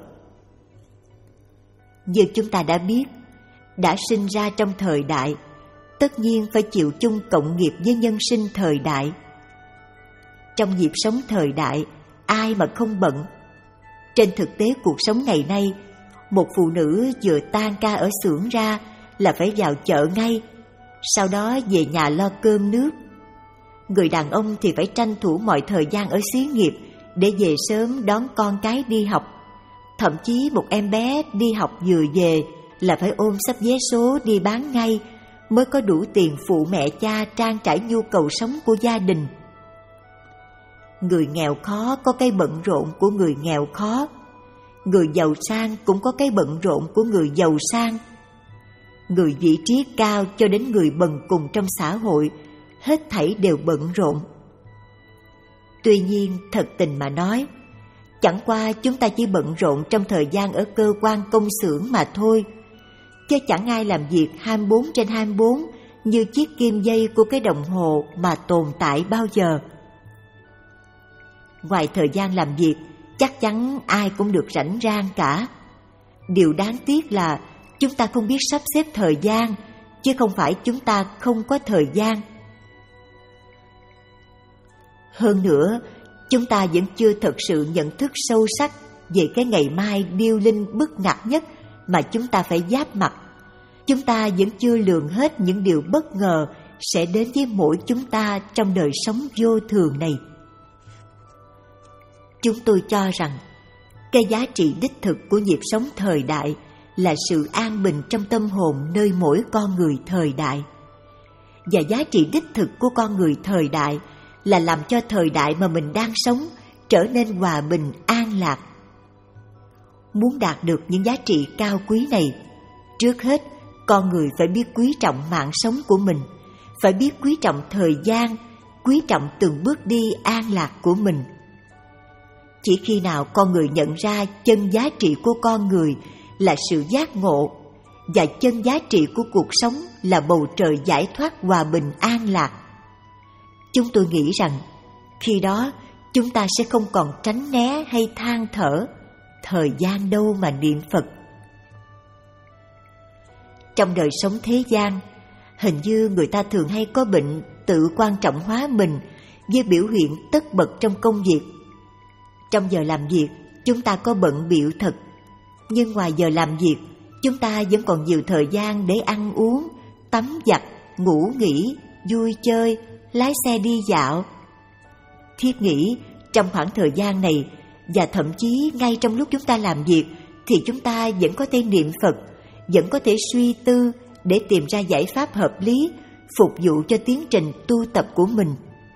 Như chúng ta đã biết, đã sinh ra trong thời đại, tất nhiên phải chịu chung cộng nghiệp với nhân sinh thời đại. Trong nhịp sống thời đại, ai mà không bận. Trên thực tế cuộc sống ngày nay, một phụ nữ vừa tan ca ở xưởng ra là phải vào chợ ngay, sau đó về nhà lo cơm nước. Người đàn ông thì phải tranh thủ mọi thời gian ở xí nghiệp để về sớm đón con cái đi học. Thậm chí một em bé đi học vừa về là phải ôm sắp vé số đi bán ngay mới có đủ tiền phụ mẹ cha trang trải nhu cầu sống của gia đình. Người nghèo khó có cái bận rộn của người nghèo khó, người giàu sang cũng có cái bận rộn của người giàu sang. Người vị trí cao cho đến người bần cùng trong xã hội, hết thảy đều bận rộn. Tuy nhiên, thật tình mà nói, chẳng qua chúng ta chỉ bận rộn trong thời gian ở cơ quan công xưởng mà thôi, chứ chẳng ai làm việc hai mươi bốn trên hai mươi bốn như chiếc kim dây của cái đồng hồ mà tồn tại bao giờ. Ngoài thời gian làm việc, chắc chắn ai cũng được rảnh rang cả. Điều đáng tiếc là chúng ta không biết sắp xếp thời gian, chứ không phải chúng ta không có thời gian. Hơn nữa, chúng ta vẫn chưa thật sự nhận thức sâu sắc về cái ngày mai điêu linh bức ngặt nhất mà chúng ta phải giáp mặt. Chúng ta vẫn chưa lường hết những điều bất ngờ sẽ đến với mỗi chúng ta trong đời sống vô thường này. Chúng tôi cho rằng, cái giá trị đích thực của nhịp sống thời đại là sự an bình trong tâm hồn nơi mỗi con người thời đại. Và giá trị đích thực của con người thời đại là làm cho thời đại mà mình đang sống trở nên hòa bình, an lạc. Muốn đạt được những giá trị cao quý này, trước hết, con người phải biết quý trọng mạng sống của mình, phải biết quý trọng thời gian, quý trọng từng bước đi an lạc của mình. Chỉ khi nào con người nhận ra chân giá trị của con người là sự giác ngộ, và chân giá trị của cuộc sống là bầu trời giải thoát hòa bình an lạc, chúng tôi nghĩ rằng khi đó chúng ta sẽ không còn tránh né hay than thở thời gian đâu mà niệm Phật. Trong đời sống thế gian, hình như người ta thường hay có bệnh tự quan trọng hóa mình với biểu hiện tất bật trong công việc. Trong giờ làm việc, chúng ta có bận bịu thật, nhưng ngoài giờ làm việc, chúng ta vẫn còn nhiều thời gian để ăn uống, tắm giặt, ngủ nghỉ, vui chơi, lái xe đi dạo. Thiết nghĩ trong khoảng thời gian này, và thậm chí ngay trong lúc chúng ta làm việc, thì chúng ta vẫn có thể niệm Phật, vẫn có thể suy tư để tìm ra giải pháp hợp lý, phục vụ cho tiến trình tu tập của mình.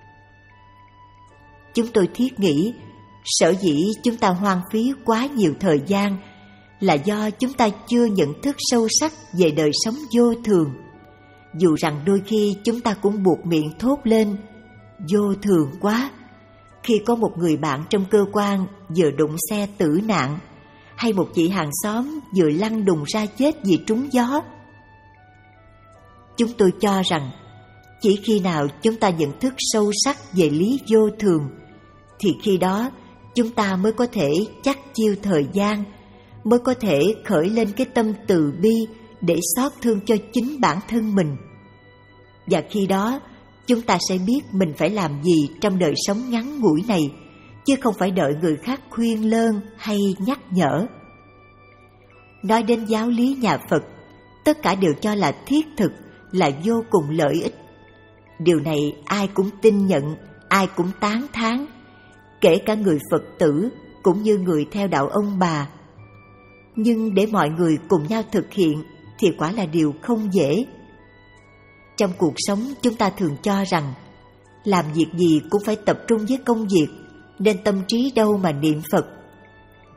Chúng tôi thiết nghĩ, sở dĩ chúng ta hoang phí quá nhiều thời gian là do chúng ta chưa nhận thức sâu sắc về đời sống vô thường. Dù rằng đôi khi chúng ta cũng buộc miệng thốt lên vô thường quá khi có một người bạn trong cơ quan vừa đụng xe tử nạn, hay một chị hàng xóm vừa lăn đùng ra chết vì trúng gió. Chúng tôi cho rằng chỉ khi nào chúng ta nhận thức sâu sắc về lý vô thường, thì khi đó chúng ta mới có thể chắc chiêu thời gian, mới có thể khởi lên cái tâm từ bi để xót thương cho chính bản thân mình. Và khi đó chúng ta sẽ biết mình phải làm gì trong đời sống ngắn ngủi này, chứ không phải đợi người khác khuyên lơn hay nhắc nhở. Nói đến giáo lý nhà Phật, tất cả đều cho là thiết thực, là vô cùng lợi ích. Điều này ai cũng tin nhận, ai cũng tán thán, kể cả người Phật tử cũng như người theo đạo ông bà. Nhưng để mọi người cùng nhau thực hiện thì quả là điều không dễ. Trong cuộc sống chúng ta thường cho rằng làm việc gì cũng phải tập trung với công việc, nên tâm trí đâu mà niệm Phật.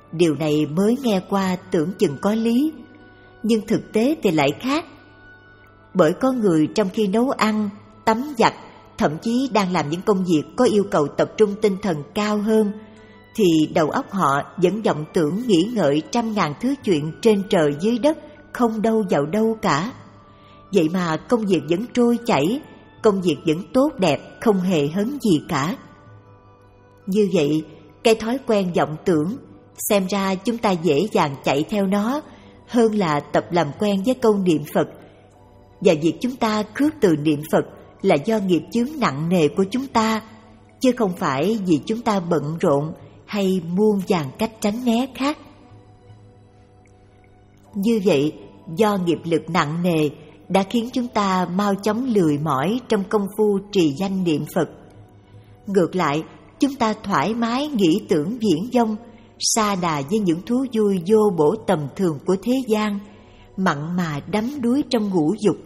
Điều này mới nghe qua tưởng chừng có lý, nhưng thực tế thì lại khác. Bởi có người trong khi nấu ăn, tắm giặt, thậm chí đang làm những công việc có yêu cầu tập trung tinh thần cao hơn, thì đầu óc họ vẫn vọng tưởng nghĩ ngợi trăm ngàn thứ chuyện trên trời dưới đất, không đâu vào đâu cả. Vậy mà công việc vẫn trôi chảy, công việc vẫn tốt đẹp, không hề hấn gì cả. Như vậy, cái thói quen vọng tưởng, xem ra chúng ta dễ dàng chạy theo nó hơn là tập làm quen với câu niệm Phật. Và việc chúng ta khước từ niệm Phật là do nghiệp chướng nặng nề của chúng ta, chứ không phải vì chúng ta bận rộn hay muôn vàn cách tránh né khác. Như vậy, do nghiệp lực nặng nề đã khiến chúng ta mau chóng lười mỏi trong công phu trì danh niệm Phật. Ngược lại, chúng ta thoải mái nghĩ tưởng viển vông, sa đà với những thú vui vô bổ tầm thường của thế gian, mặn mà đắm đuối trong ngũ dục.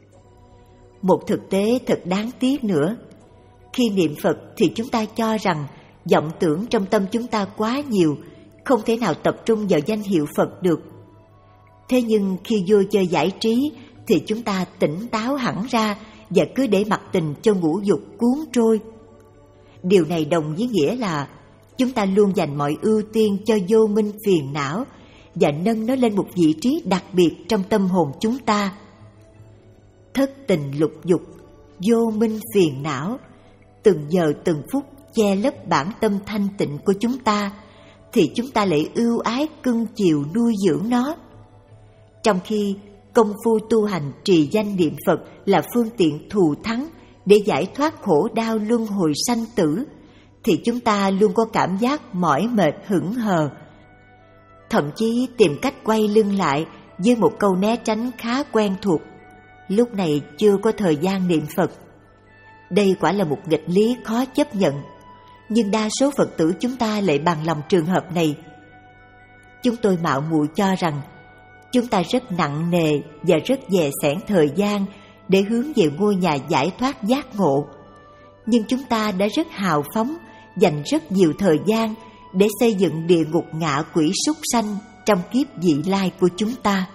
Một thực tế thật đáng tiếc nữa, khi niệm Phật thì chúng ta cho rằng vọng tưởng trong tâm chúng ta quá nhiều, không thể nào tập trung vào danh hiệu Phật được. Thế nhưng khi vô chơi giải trí thì chúng ta tỉnh táo hẳn ra và cứ để mặc tình cho ngũ dục cuốn trôi. Điều này đồng với nghĩa là chúng ta luôn dành mọi ưu tiên cho vô minh phiền não và nâng nó lên một vị trí đặc biệt trong tâm hồn chúng ta. Thất tình lục dục, vô minh phiền não, từng giờ từng phút che lấp bản tâm thanh tịnh của chúng ta, thì chúng ta lại ưu ái cưng chiều nuôi dưỡng nó. Trong khi công phu tu hành trì danh niệm Phật là phương tiện thù thắng để giải thoát khổ đau luân hồi sanh tử, thì chúng ta luôn có cảm giác mỏi mệt hững hờ, thậm chí tìm cách quay lưng lại với một câu né tránh khá quen thuộc: lúc này chưa có thời gian niệm Phật. Đây quả là một nghịch lý khó chấp nhận, nhưng đa số Phật tử chúng ta lại bằng lòng trường hợp này. Chúng tôi mạo muội cho rằng chúng ta rất nặng nề và rất dè xẻn thời gian để hướng về ngôi nhà giải thoát giác ngộ, nhưng chúng ta đã rất hào phóng dành rất nhiều thời gian để xây dựng địa ngục ngạ quỷ súc sanh trong kiếp vị lai của chúng ta.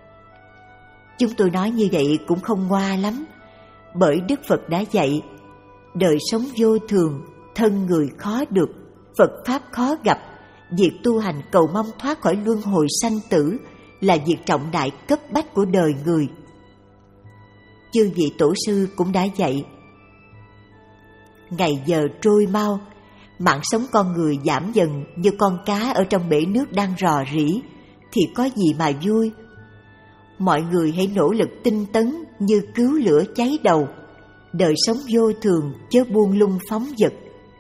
Chúng tôi nói như vậy cũng không ngoa lắm, bởi Đức Phật đã dạy: đời sống vô thường, thân người khó được, Phật Pháp khó gặp, việc tu hành cầu mong thoát khỏi luân hồi sanh tử là việc trọng đại cấp bách của đời người. Chư vị tổ sư cũng đã dạy: ngày giờ trôi mau, mạng sống con người giảm dần như con cá ở trong bể nước đang rò rỉ, thì có gì mà vui. Mọi người hãy nỗ lực tinh tấn như cứu lửa cháy đầu, đời sống vô thường chớ buông lung phóng dật.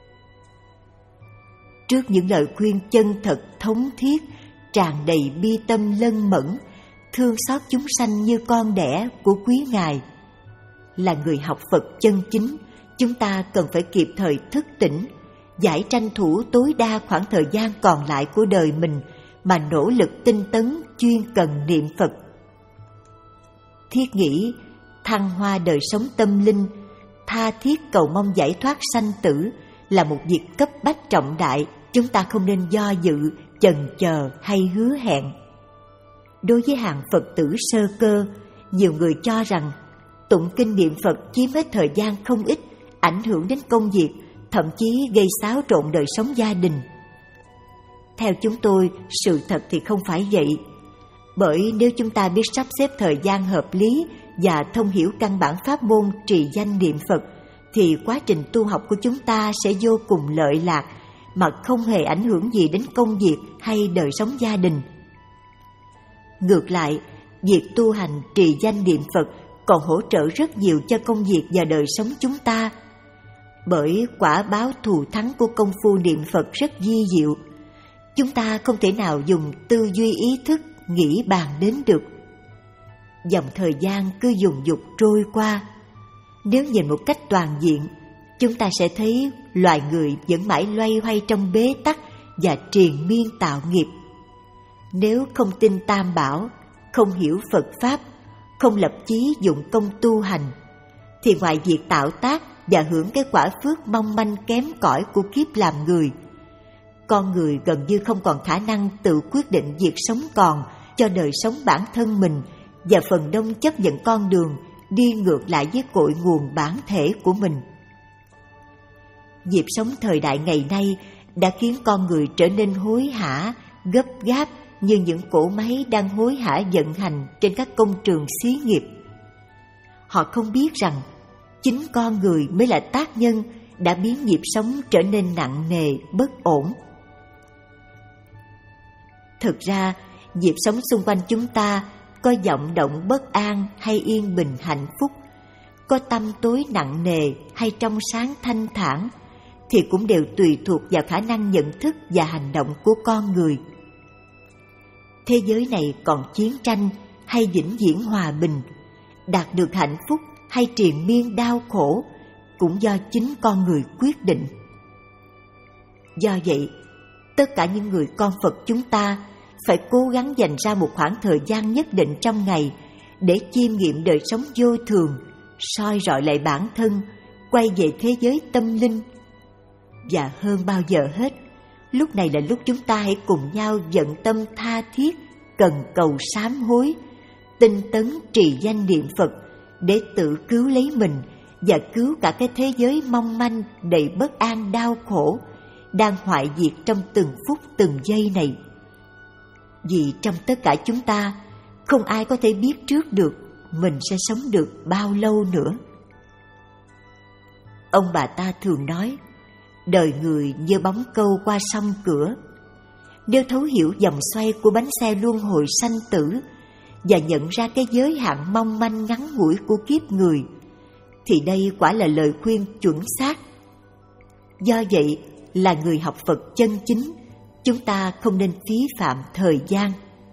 Trước những lời khuyên chân thật thống thiết, tràn đầy bi tâm lân mẫn, thương xót chúng sanh như con đẻ của quý Ngài, là người học Phật chân chính, chúng ta cần phải kịp thời thức tỉnh, giải tranh thủ tối đa khoảng thời gian còn lại của đời mình mà nỗ lực tinh tấn chuyên cần niệm Phật. Thiết nghĩ thăng hoa đời sống tâm linh, tha thiết cầu mong giải thoát sanh tử là một việc cấp bách trọng đại, chúng ta không nên do dự, chần chờ hay hứa hẹn. Đối với hàng Phật tử sơ cơ, nhiều người cho rằng tụng kinh niệm Phật chiếm hết thời gian không ít, ảnh hưởng đến công việc, thậm chí gây xáo trộn đời sống gia đình. Theo chúng tôi, sự thật thì không phải vậy. Bởi nếu chúng ta biết sắp xếp thời gian hợp lý và thông hiểu căn bản pháp môn trì danh niệm Phật, thì quá trình tu học của chúng ta sẽ vô cùng lợi lạc, mà không hề ảnh hưởng gì đến công việc hay đời sống gia đình. Ngược lại, việc tu hành trì danh niệm Phật còn hỗ trợ rất nhiều cho công việc và đời sống chúng ta. Bởi quả báo thù thắng của công phu niệm Phật rất vi diệu, chúng ta không thể nào dùng tư duy ý thức nghĩ bàn đến được. Dòng thời gian cứ dùng dục trôi qua. Nếu nhìn một cách toàn diện, chúng ta sẽ thấy loài người vẫn mãi loay hoay trong bế tắc và triền miên tạo nghiệp. Nếu không tin Tam Bảo, không hiểu Phật Pháp, không lập chí dụng công tu hành, thì ngoài việc tạo tác và hưởng cái quả phước mong manh kém cỏi của kiếp làm người, con người gần như không còn khả năng tự quyết định việc sống còn cho đời sống bản thân mình, và phần đông chấp nhận con đường đi ngược lại với cội nguồn bản thể của mình. Nhịp sống thời đại ngày nay đã khiến con người trở nên hối hả, gấp gáp như những cỗ máy đang hối hả vận hành trên các công trường xí nghiệp. Họ không biết rằng chính con người mới là tác nhân đã biến nhịp sống trở nên nặng nề, bất ổn. Thực ra, nhịp sống xung quanh chúng ta có vọng động bất an hay yên bình hạnh phúc, có tăm tối nặng nề hay trong sáng thanh thản, thì cũng đều tùy thuộc vào khả năng nhận thức và hành động của con người. Thế giới này còn chiến tranh hay vĩnh viễn hòa bình, đạt được hạnh phúc hay triền miên đau khổ, cũng do chính con người quyết định. Do vậy, tất cả những người con Phật chúng ta phải cố gắng dành ra một khoảng thời gian nhất định trong ngày để chiêm nghiệm đời sống vô thường, soi rọi lại bản thân, quay về thế giới tâm linh. Và hơn bao giờ hết, lúc này là lúc chúng ta hãy cùng nhau vận tâm tha thiết, cần cầu sám hối, tinh tấn trì danh niệm Phật để tự cứu lấy mình và cứu cả cái thế giới mong manh đầy bất an đau khổ đang hoại diệt trong từng phút từng giây này. Vì trong tất cả chúng ta, không ai có thể biết trước được mình sẽ sống được bao lâu nữa. Ông bà ta thường nói, đời người như bóng câu qua sông cửa. Nếu thấu hiểu vòng xoay của bánh xe luân hồi sanh tử và nhận ra cái giới hạn mong manh ngắn ngủi của kiếp người, thì đây quả là lời khuyên chuẩn xác. Do vậy, là người học Phật chân chính, chúng ta không nên phí phạm thời gian.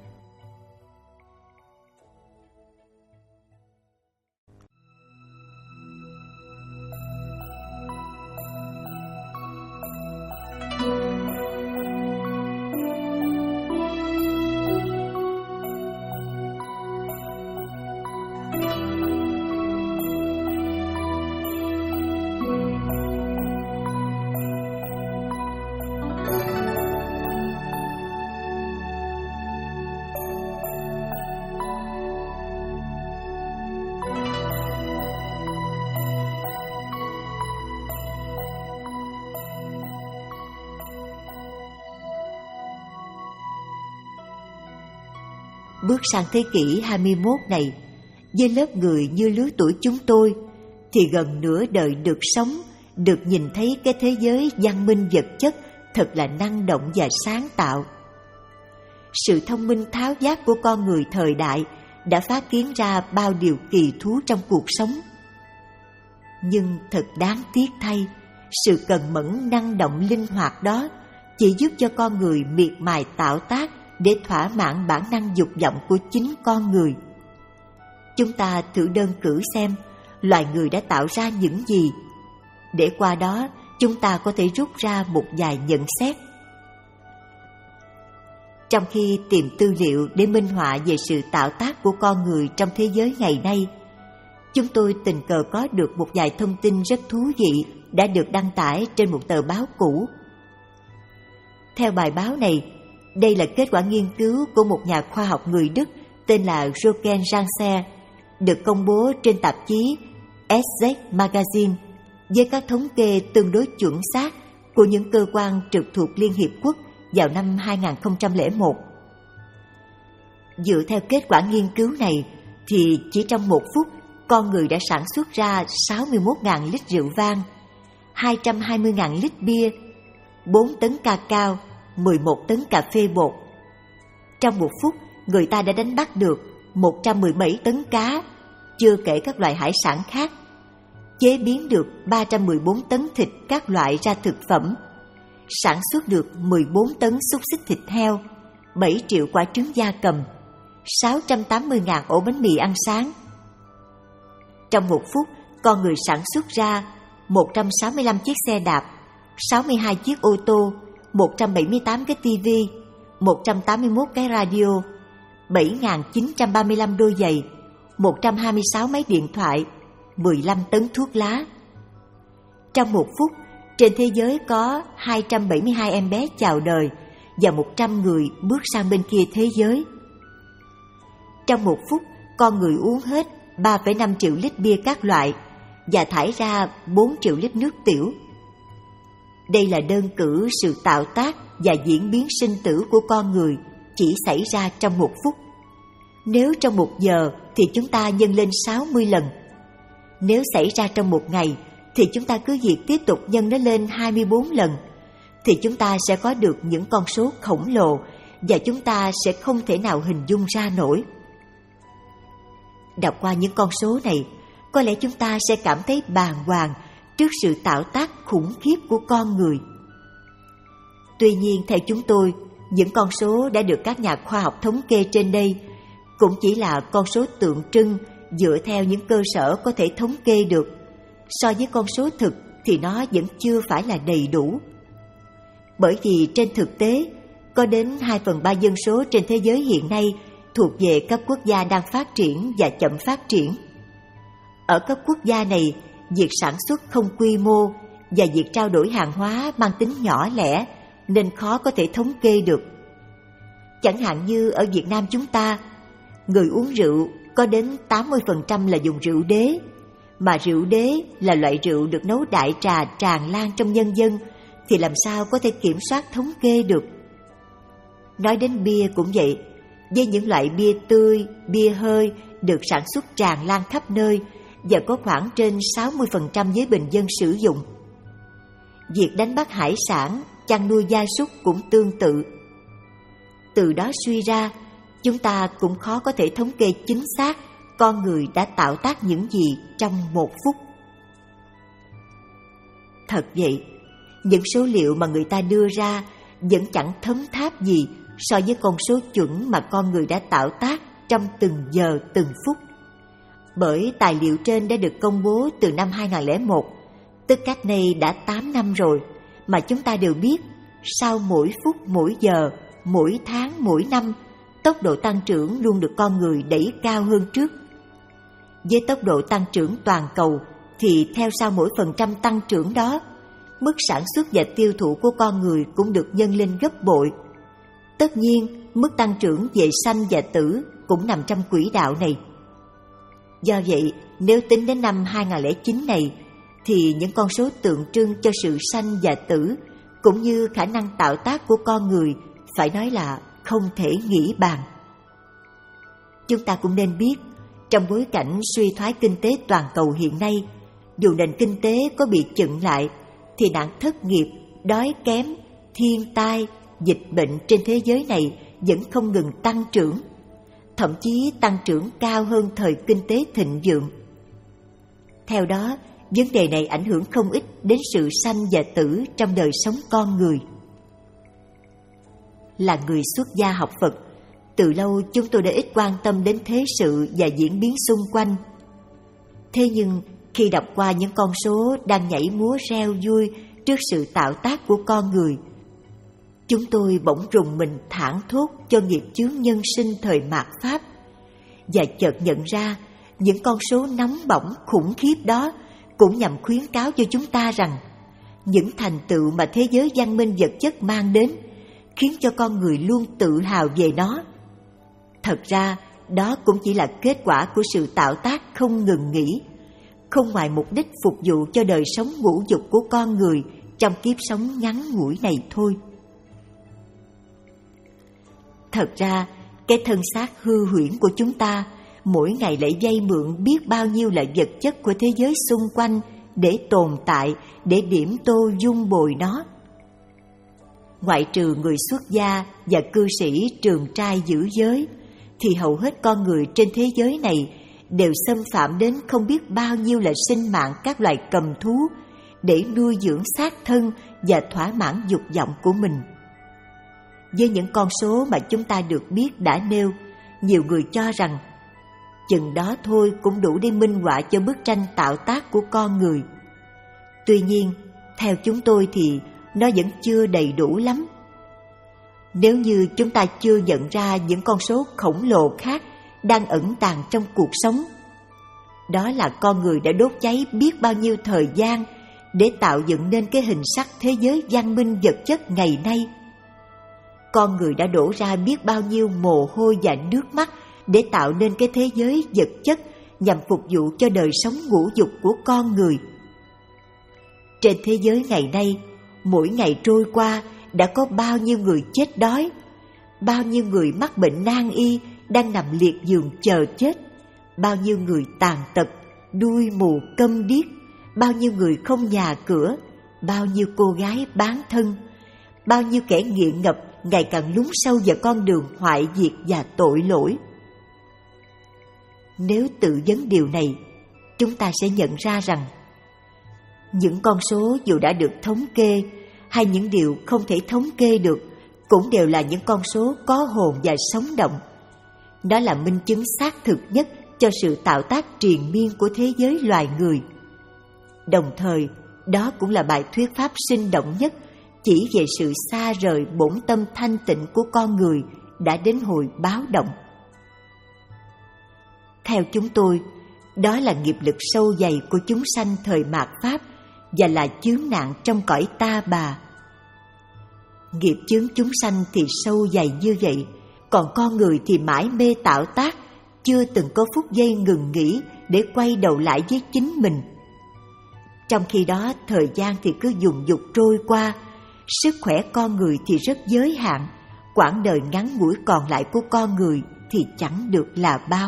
Bước sang thế kỷ hai mươi mốt này, với lớp người như lứa tuổi chúng tôi, thì gần nửa đời được sống, được nhìn thấy cái thế giới văn minh vật chất thật là năng động và sáng tạo. Sự thông minh tháo vát của con người thời đại đã phát kiến ra bao điều kỳ thú trong cuộc sống. Nhưng thật đáng tiếc thay, sự cần mẫn năng động linh hoạt đó chỉ giúp cho con người miệt mài tạo tác để thỏa mãn bản năng dục vọng của chính con người. Chúng ta thử đơn cử xem loài người đã tạo ra những gì, để qua đó chúng ta có thể rút ra một vài nhận xét. Trong khi tìm tư liệu để minh họa về sự tạo tác của con người trong thế giới ngày nay, chúng tôi tình cờ có được một vài thông tin rất thú vị đã được đăng tải trên một tờ báo cũ. Theo bài báo này, đây là kết quả nghiên cứu của một nhà khoa học người Đức tên là Jochen Janssen, được công bố trên tạp chí ét dét Magazine với các thống kê tương đối chuẩn xác của những cơ quan trực thuộc Liên Hiệp Quốc vào năm hai không không một. Dựa theo kết quả nghiên cứu này, thì chỉ trong một phút, con người đã sản xuất ra sáu mươi mốt nghìn lít rượu vang, hai trăm hai mươi nghìn lít bia, bốn tấn cacao, mười một tấn cà phê bột. Trong một phút, người ta đã đánh bắt được một trăm mười bảy tấn cá, chưa kể các loại hải sản khác, chế biến được ba trăm mười bốn tấn thịt các loại ra thực phẩm, sản xuất được mười bốn tấn xúc xích thịt heo, bảy triệu quả trứng gia cầm, sáu trăm tám mươi nghìn ổ bánh mì ăn sáng. Trong một phút, con người sản xuất ra một trăm sáu mươi lăm chiếc xe đạp, sáu mươi hai chiếc ô tô, một trăm bảy mươi tám cái tivi, một trăm tám mươi mốt cái radio, bảy nghìn chín trăm ba mươi lăm đôi giày, một trăm hai mươi sáu máy điện thoại, mười lăm tấn thuốc lá. Trong một phút, trên thế giới có hai trăm bảy mươi hai em bé chào đời và một trăm người bước sang bên kia thế giới. Trong một phút, con người uống hết ba phẩy năm triệu lít bia các loại và thải ra bốn triệu lít nước tiểu. Đây là đơn cử sự tạo tác và diễn biến sinh tử của con người chỉ xảy ra trong một phút. Nếu trong một giờ thì chúng ta nhân lên sáu mươi lần. Nếu xảy ra trong một ngày thì chúng ta cứ việc tiếp tục nhân nó lên hai mươi bốn lần, thì chúng ta sẽ có được những con số khổng lồ và chúng ta sẽ không thể nào hình dung ra nổi. Đọc qua những con số này, có lẽ chúng ta sẽ cảm thấy bàng hoàng trước sự tạo tác khủng khiếp của con người. Tuy nhiên, theo chúng tôi, những con số đã được các nhà khoa học thống kê trên đây cũng chỉ là con số tượng trưng dựa theo những cơ sở có thể thống kê được. So với con số thực thì nó vẫn chưa phải là đầy đủ. Bởi vì trên thực tế, có đến hai phần ba dân số trên thế giới hiện nay thuộc về các quốc gia đang phát triển và chậm phát triển. Ở các quốc gia này, việc sản xuất không quy mô và việc trao đổi hàng hóa mang tính nhỏ lẻ nên khó có thể thống kê được. Chẳng hạn như ở Việt Nam chúng ta, người uống rượu có đến tám mươi phần trăm là dùng rượu đế, mà rượu đế là loại rượu được nấu đại trà tràn lan trong nhân dân, thì làm sao có thể kiểm soát thống kê được. Nói đến bia cũng vậy, với những loại bia tươi, bia hơi được sản xuất tràn lan khắp nơi và có khoảng trên sáu mươi phần trăm giới bình dân sử dụng. Việc đánh bắt hải sản, chăn nuôi gia súc cũng tương tự. Từ đó suy ra, chúng ta cũng khó có thể thống kê chính xác con người đã tạo tác những gì trong một phút. Thật vậy, những số liệu mà người ta đưa ra vẫn chẳng thấm tháp gì so với con số chuẩn mà con người đã tạo tác trong từng giờ từng phút. Bởi tài liệu trên đã được công bố từ năm hai không không một, tức cách nay đã tám năm rồi, mà chúng ta đều biết sau mỗi phút, mỗi giờ, mỗi tháng, mỗi năm, tốc độ tăng trưởng luôn được con người đẩy cao hơn trước. Với tốc độ tăng trưởng toàn cầu thì theo sau mỗi phần trăm tăng trưởng đó, mức sản xuất và tiêu thụ của con người cũng được nhân lên gấp bội. Tất nhiên, mức tăng trưởng về sanh và tử cũng nằm trong quỹ đạo này. Do vậy, nếu tính đến năm hai không không chín này, thì những con số tượng trưng cho sự sanh và tử cũng như khả năng tạo tác của con người phải nói là không thể nghĩ bàn. Chúng ta cũng nên biết, trong bối cảnh suy thoái kinh tế toàn cầu hiện nay, dù nền kinh tế có bị chững lại, thì nạn thất nghiệp, đói kém, thiên tai, dịch bệnh trên thế giới này vẫn không ngừng tăng trưởng, thậm chí tăng trưởng cao hơn thời kinh tế thịnh vượng. Theo đó, vấn đề này ảnh hưởng không ít đến sự sanh và tử trong đời sống con người. Là người xuất gia học Phật, từ lâu chúng tôi đã ít quan tâm đến thế sự và diễn biến xung quanh. Thế nhưng, khi đọc qua những con số đang nhảy múa reo vui trước sự tạo tác của con người, chúng tôi bỗng rùng mình thảng thốt cho nghiệp chướng nhân sinh thời mạt Pháp, và chợt nhận ra những con số nóng bỏng khủng khiếp đó cũng nhằm khuyến cáo cho chúng ta rằng những thành tựu mà thế giới văn minh vật chất mang đến khiến cho con người luôn tự hào về nó. Thật ra, đó cũng chỉ là kết quả của sự tạo tác không ngừng nghỉ, không ngoài mục đích phục vụ cho đời sống ngũ dục của con người trong kiếp sống ngắn ngủi này thôi. Thật ra, cái thân xác hư huyễn của chúng ta mỗi ngày lại vay mượn biết bao nhiêu là vật chất của thế giới xung quanh để tồn tại, để điểm tô dung bồi nó. Ngoại trừ người xuất gia và cư sĩ trường trai giữ giới, thì hầu hết con người trên thế giới này đều xâm phạm đến không biết bao nhiêu là sinh mạng các loài cầm thú để nuôi dưỡng xác thân và thỏa mãn dục vọng của mình. Với những con số mà chúng ta được biết đã nêu, nhiều người cho rằng chừng đó thôi cũng đủ để minh họa cho bức tranh tạo tác của con người. Tuy nhiên, theo chúng tôi thì nó vẫn chưa đầy đủ lắm. Nếu như chúng ta chưa nhận ra những con số khổng lồ khác đang ẩn tàng trong cuộc sống, đó là con người đã đốt cháy biết bao nhiêu thời gian để tạo dựng nên cái hình sắc thế giới văn minh vật chất ngày nay. Con người đã đổ ra biết bao nhiêu mồ hôi và nước mắt để tạo nên cái thế giới vật chất nhằm phục vụ cho đời sống ngũ dục của con người. Trên thế giới ngày nay, mỗi ngày trôi qua đã có bao nhiêu người chết đói, bao nhiêu người mắc bệnh nan y đang nằm liệt giường chờ chết, bao nhiêu người tàn tật, đuôi mù câm điếc, bao nhiêu người không nhà cửa, bao nhiêu cô gái bán thân, bao nhiêu kẻ nghiện ngập ngày càng lún sâu vào con đường hoại diệt và tội lỗi. Nếu tự vấn điều này, chúng ta sẽ nhận ra rằng những con số dù đã được thống kê hay những điều không thể thống kê được cũng đều là những con số có hồn và sống động. Đó là minh chứng xác thực nhất cho sự tạo tác triền miên của thế giới loài người. Đồng thời, đó cũng là bài thuyết pháp sinh động nhất chỉ về sự xa rời bổn tâm thanh tịnh của con người đã đến hồi báo động. Theo chúng tôi, đó là nghiệp lực sâu dày của chúng sanh thời mạt Pháp và là chướng nạn trong cõi ta bà. Nghiệp chướng chúng sanh thì sâu dày như vậy, còn con người thì mãi mê tạo tác, chưa từng có phút giây ngừng nghỉ để quay đầu lại với chính mình. Trong khi đó, thời gian thì cứ dùng dục trôi qua, sức khỏe con người thì rất giới hạn, quãng đời ngắn ngủi còn lại của con người thì chẳng được là bao.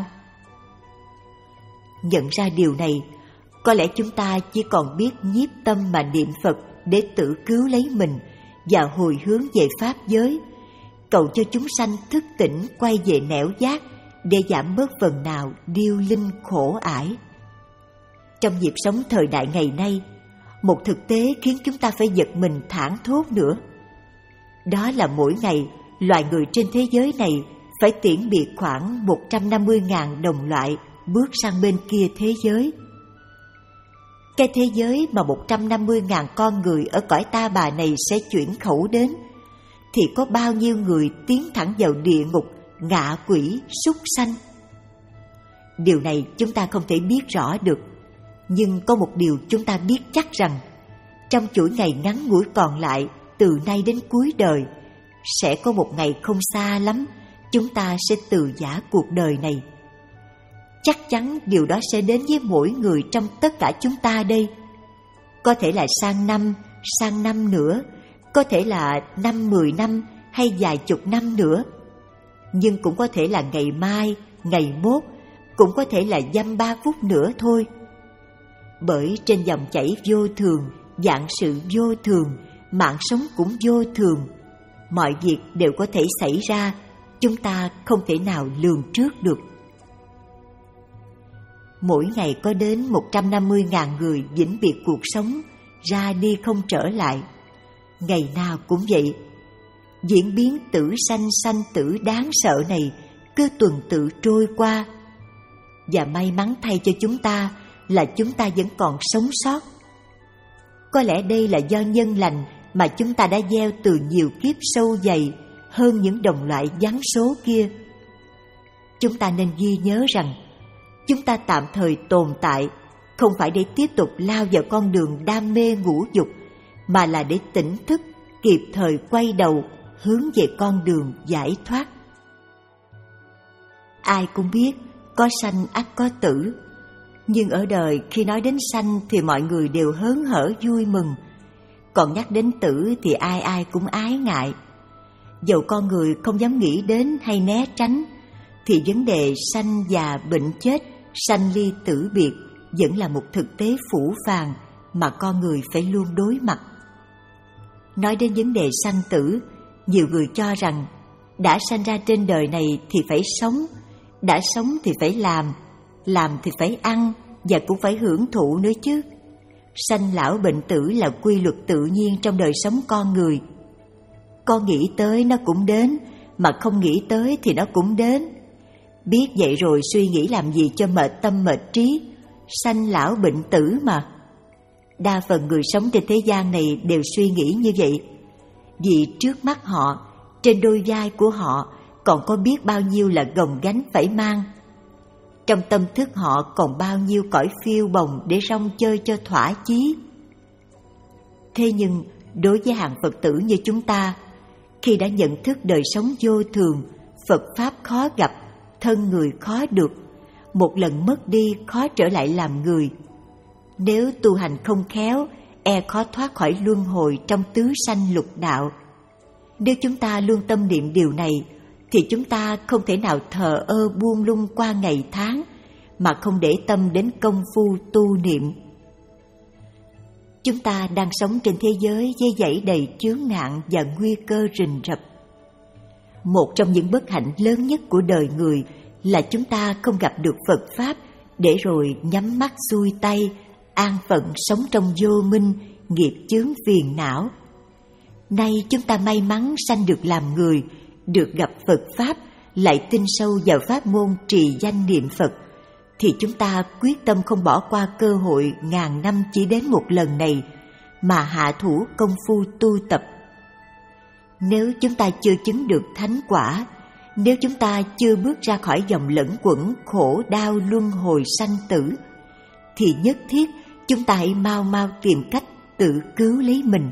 Nhận ra điều này, có lẽ chúng ta chỉ còn biết nhiếp tâm mà niệm Phật để tự cứu lấy mình và hồi hướng về Pháp giới, cầu cho chúng sanh thức tỉnh quay về nẻo giác để giảm bớt phần nào điêu linh khổ ải. Trong nhịp sống thời đại ngày nay, một thực tế khiến chúng ta phải giật mình thảng thốt nữa. Đó là mỗi ngày, loài người trên thế giới này phải tiễn biệt khoảng một trăm năm mươi nghìn đồng loại bước sang bên kia thế giới. Cái thế giới mà một trăm năm mươi nghìn con người ở cõi ta bà này sẽ chuyển khẩu đến, thì có bao nhiêu người tiến thẳng vào địa ngục, ngạ quỷ, súc sanh. Điều này chúng ta không thể biết rõ được, nhưng có một điều chúng ta biết chắc rằng, trong chuỗi ngày ngắn ngủi còn lại, từ nay đến cuối đời, sẽ có một ngày không xa lắm, chúng ta sẽ từ giã cuộc đời này. Chắc chắn điều đó sẽ đến với mỗi người trong tất cả chúng ta đây. Có thể là sang năm, sang năm nữa, có thể là năm mười năm hay vài chục năm nữa. Nhưng cũng có thể là ngày mai, ngày mốt, cũng có thể là dăm ba phút nữa thôi. Bởi trên dòng chảy vô thường, vạn sự vô thường, mạng sống cũng vô thường. Mọi việc đều có thể xảy ra, chúng ta không thể nào lường trước được. Mỗi ngày có đến một trăm năm mươi nghìn người vĩnh biệt cuộc sống, ra đi không trở lại. Ngày nào cũng vậy. Diễn biến tử sanh sanh tử đáng sợ này cứ tuần tự trôi qua. Và may mắn thay cho chúng ta là chúng ta vẫn còn sống sót. Có lẽ đây là do nhân lành mà chúng ta đã gieo từ nhiều kiếp sâu dày hơn những đồng loại vắng số kia. Chúng ta nên ghi nhớ rằng chúng ta tạm thời tồn tại không phải để tiếp tục lao vào con đường đam mê ngũ dục, mà là để tỉnh thức, kịp thời quay đầu hướng về con đường giải thoát. Ai cũng biết có sanh ắt có tử, nhưng ở đời khi nói đến sanh thì mọi người đều hớn hở vui mừng, còn nhắc đến tử thì ai ai cũng ái ngại. Dẫu con người không dám nghĩ đến hay né tránh, thì vấn đề sanh già bệnh chết, sanh ly tử biệt vẫn là một thực tế phũ phàng mà con người phải luôn đối mặt. Nói đến vấn đề sanh tử, nhiều người cho rằng đã sanh ra trên đời này thì phải sống, đã sống thì phải làm, làm thì phải ăn và cũng phải hưởng thụ nữa chứ. Sanh lão bệnh tử là quy luật tự nhiên trong đời sống con người. Con nghĩ tới nó cũng đến, mà không nghĩ tới thì nó cũng đến. Biết vậy rồi suy nghĩ làm gì cho mệt tâm mệt trí, sanh lão bệnh tử mà. Đa phần người sống trên thế gian này đều suy nghĩ như vậy, vì trước mắt họ, trên đôi vai của họ còn có biết bao nhiêu là gồng gánh phải mang. Trong tâm thức họ còn bao nhiêu cõi phiêu bồng để rong chơi cho thỏa chí. Thế nhưng đối với hàng Phật tử như chúng ta, khi đã nhận thức đời sống vô thường, Phật Pháp khó gặp, thân người khó được, một lần mất đi khó trở lại làm người. Nếu tu hành không khéo, e khó thoát khỏi luân hồi trong tứ sanh lục đạo. Nếu chúng ta luôn tâm niệm điều này, thì chúng ta không thể nào thờ ơ buông lung qua ngày tháng, mà không để tâm đến công phu tu niệm. Chúng ta đang sống trên thế giới với dãy đầy chướng ngại và nguy cơ rình rập. Một trong những bất hạnh lớn nhất của đời người là chúng ta không gặp được Phật Pháp, để rồi nhắm mắt xuôi tay, an phận sống trong vô minh, nghiệp chướng phiền não. Nay chúng ta may mắn sanh được làm người, được gặp Phật Pháp, lại tin sâu vào pháp môn trì danh niệm Phật, thì chúng ta quyết tâm không bỏ qua cơ hội ngàn năm chỉ đến một lần này, mà hạ thủ công phu tu tập. Nếu chúng ta chưa chứng được thánh quả, nếu chúng ta chưa bước ra khỏi dòng lẫn quẩn khổ đau luân hồi sanh tử, thì nhất thiết chúng ta hãy mau mau tìm cách tự cứu lấy mình.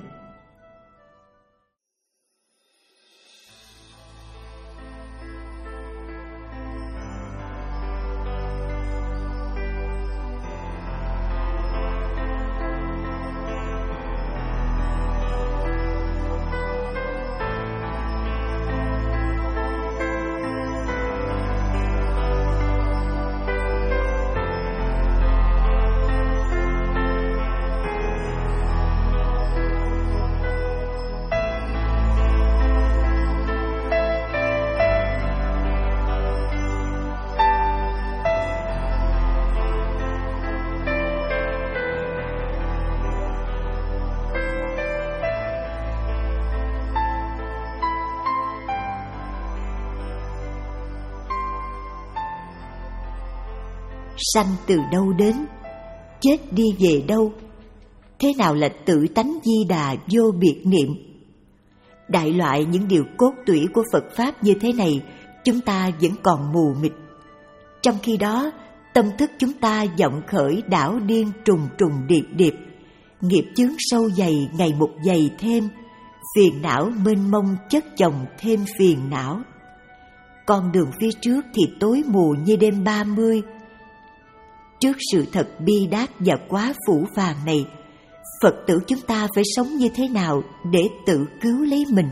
Sanh từ đâu đến, chết đi về đâu? Thế nào là tự tánh Di Đà vô biệt niệm? Đại loại những điều cốt tủy của Phật Pháp như thế này, chúng ta vẫn còn mù mịt. Trong khi đó, tâm thức chúng ta vọng khởi đảo điên trùng trùng điệp điệp, nghiệp chướng sâu dày ngày một dày thêm, phiền não mênh mông chất chồng thêm phiền não. Con đường phía trước thì tối mù như đêm ba mươi. Trước sự thật bi đát và quá phủ phàng này, Phật tử chúng ta phải sống như thế nào để tự cứu lấy mình?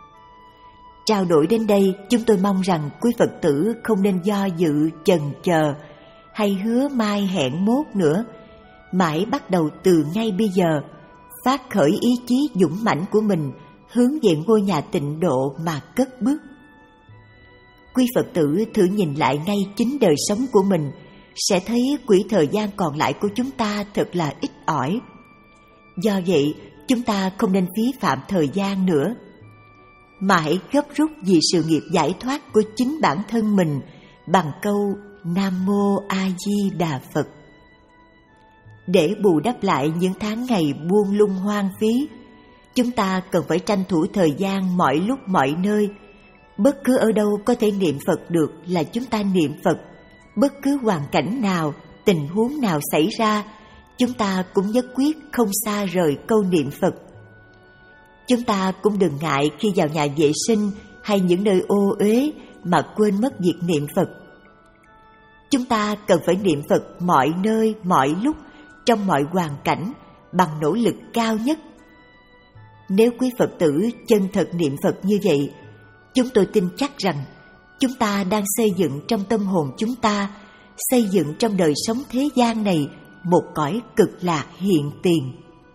Trao đổi đến đây, chúng tôi mong rằng quý Phật tử không nên do dự chần chờ hay hứa mai hẹn mốt nữa, mà hãy bắt đầu từ ngay bây giờ, phát khởi ý chí dũng mãnh của mình hướng về ngôi nhà tịnh độ mà cất bước. Quý Phật tử thử nhìn lại ngay chính đời sống của mình, sẽ thấy quỹ thời gian còn lại của chúng ta thật là ít ỏi. Do vậy, chúng ta không nên phí phạm thời gian nữa, mà hãy gấp rút vì sự nghiệp giải thoát của chính bản thân mình bằng câu Nam Mô A Di Đà Phật. Để bù đắp lại những tháng ngày buông lung hoang phí, chúng ta cần phải tranh thủ thời gian mọi lúc mọi nơi. Bất cứ ở đâu có thể niệm Phật được là chúng ta niệm Phật. Bất cứ hoàn cảnh nào, tình huống nào xảy ra, chúng ta cũng nhất quyết không xa rời câu niệm Phật. Chúng ta cũng đừng ngại khi vào nhà vệ sinh hay những nơi ô uế mà quên mất việc niệm Phật. Chúng ta cần phải niệm Phật mọi nơi, mọi lúc, trong mọi hoàn cảnh, bằng nỗ lực cao nhất. Nếu quý Phật tử chân thật niệm Phật như vậy, chúng tôi tin chắc rằng chúng ta đang xây dựng trong tâm hồn chúng ta, xây dựng trong đời sống thế gian này một cõi cực lạc hiện tiền.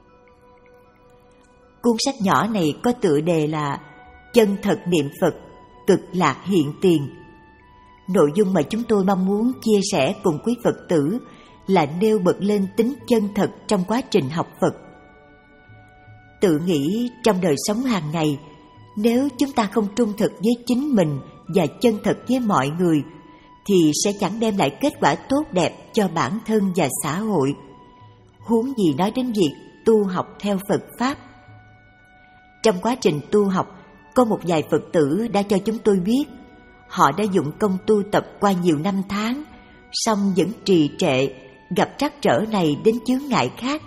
Cuốn sách nhỏ này có tựa đề là Chân thật niệm Phật, cực lạc hiện tiền. Nội dung mà chúng tôi mong muốn chia sẻ cùng quý Phật tử là nêu bật lên tính chân thật trong quá trình học Phật. Tự nghĩ trong đời sống hàng ngày, nếu chúng ta không trung thực với chính mình và chân thật với mọi người, thì sẽ chẳng đem lại kết quả tốt đẹp cho bản thân và xã hội. Huống gì nói đến việc tu học theo Phật Pháp. Trong quá trình tu học, có một vài Phật tử đã cho chúng tôi biết họ đã dụng công tu tập qua nhiều năm tháng, song vẫn trì trệ, gặp trắc trở này đến chướng ngại khác,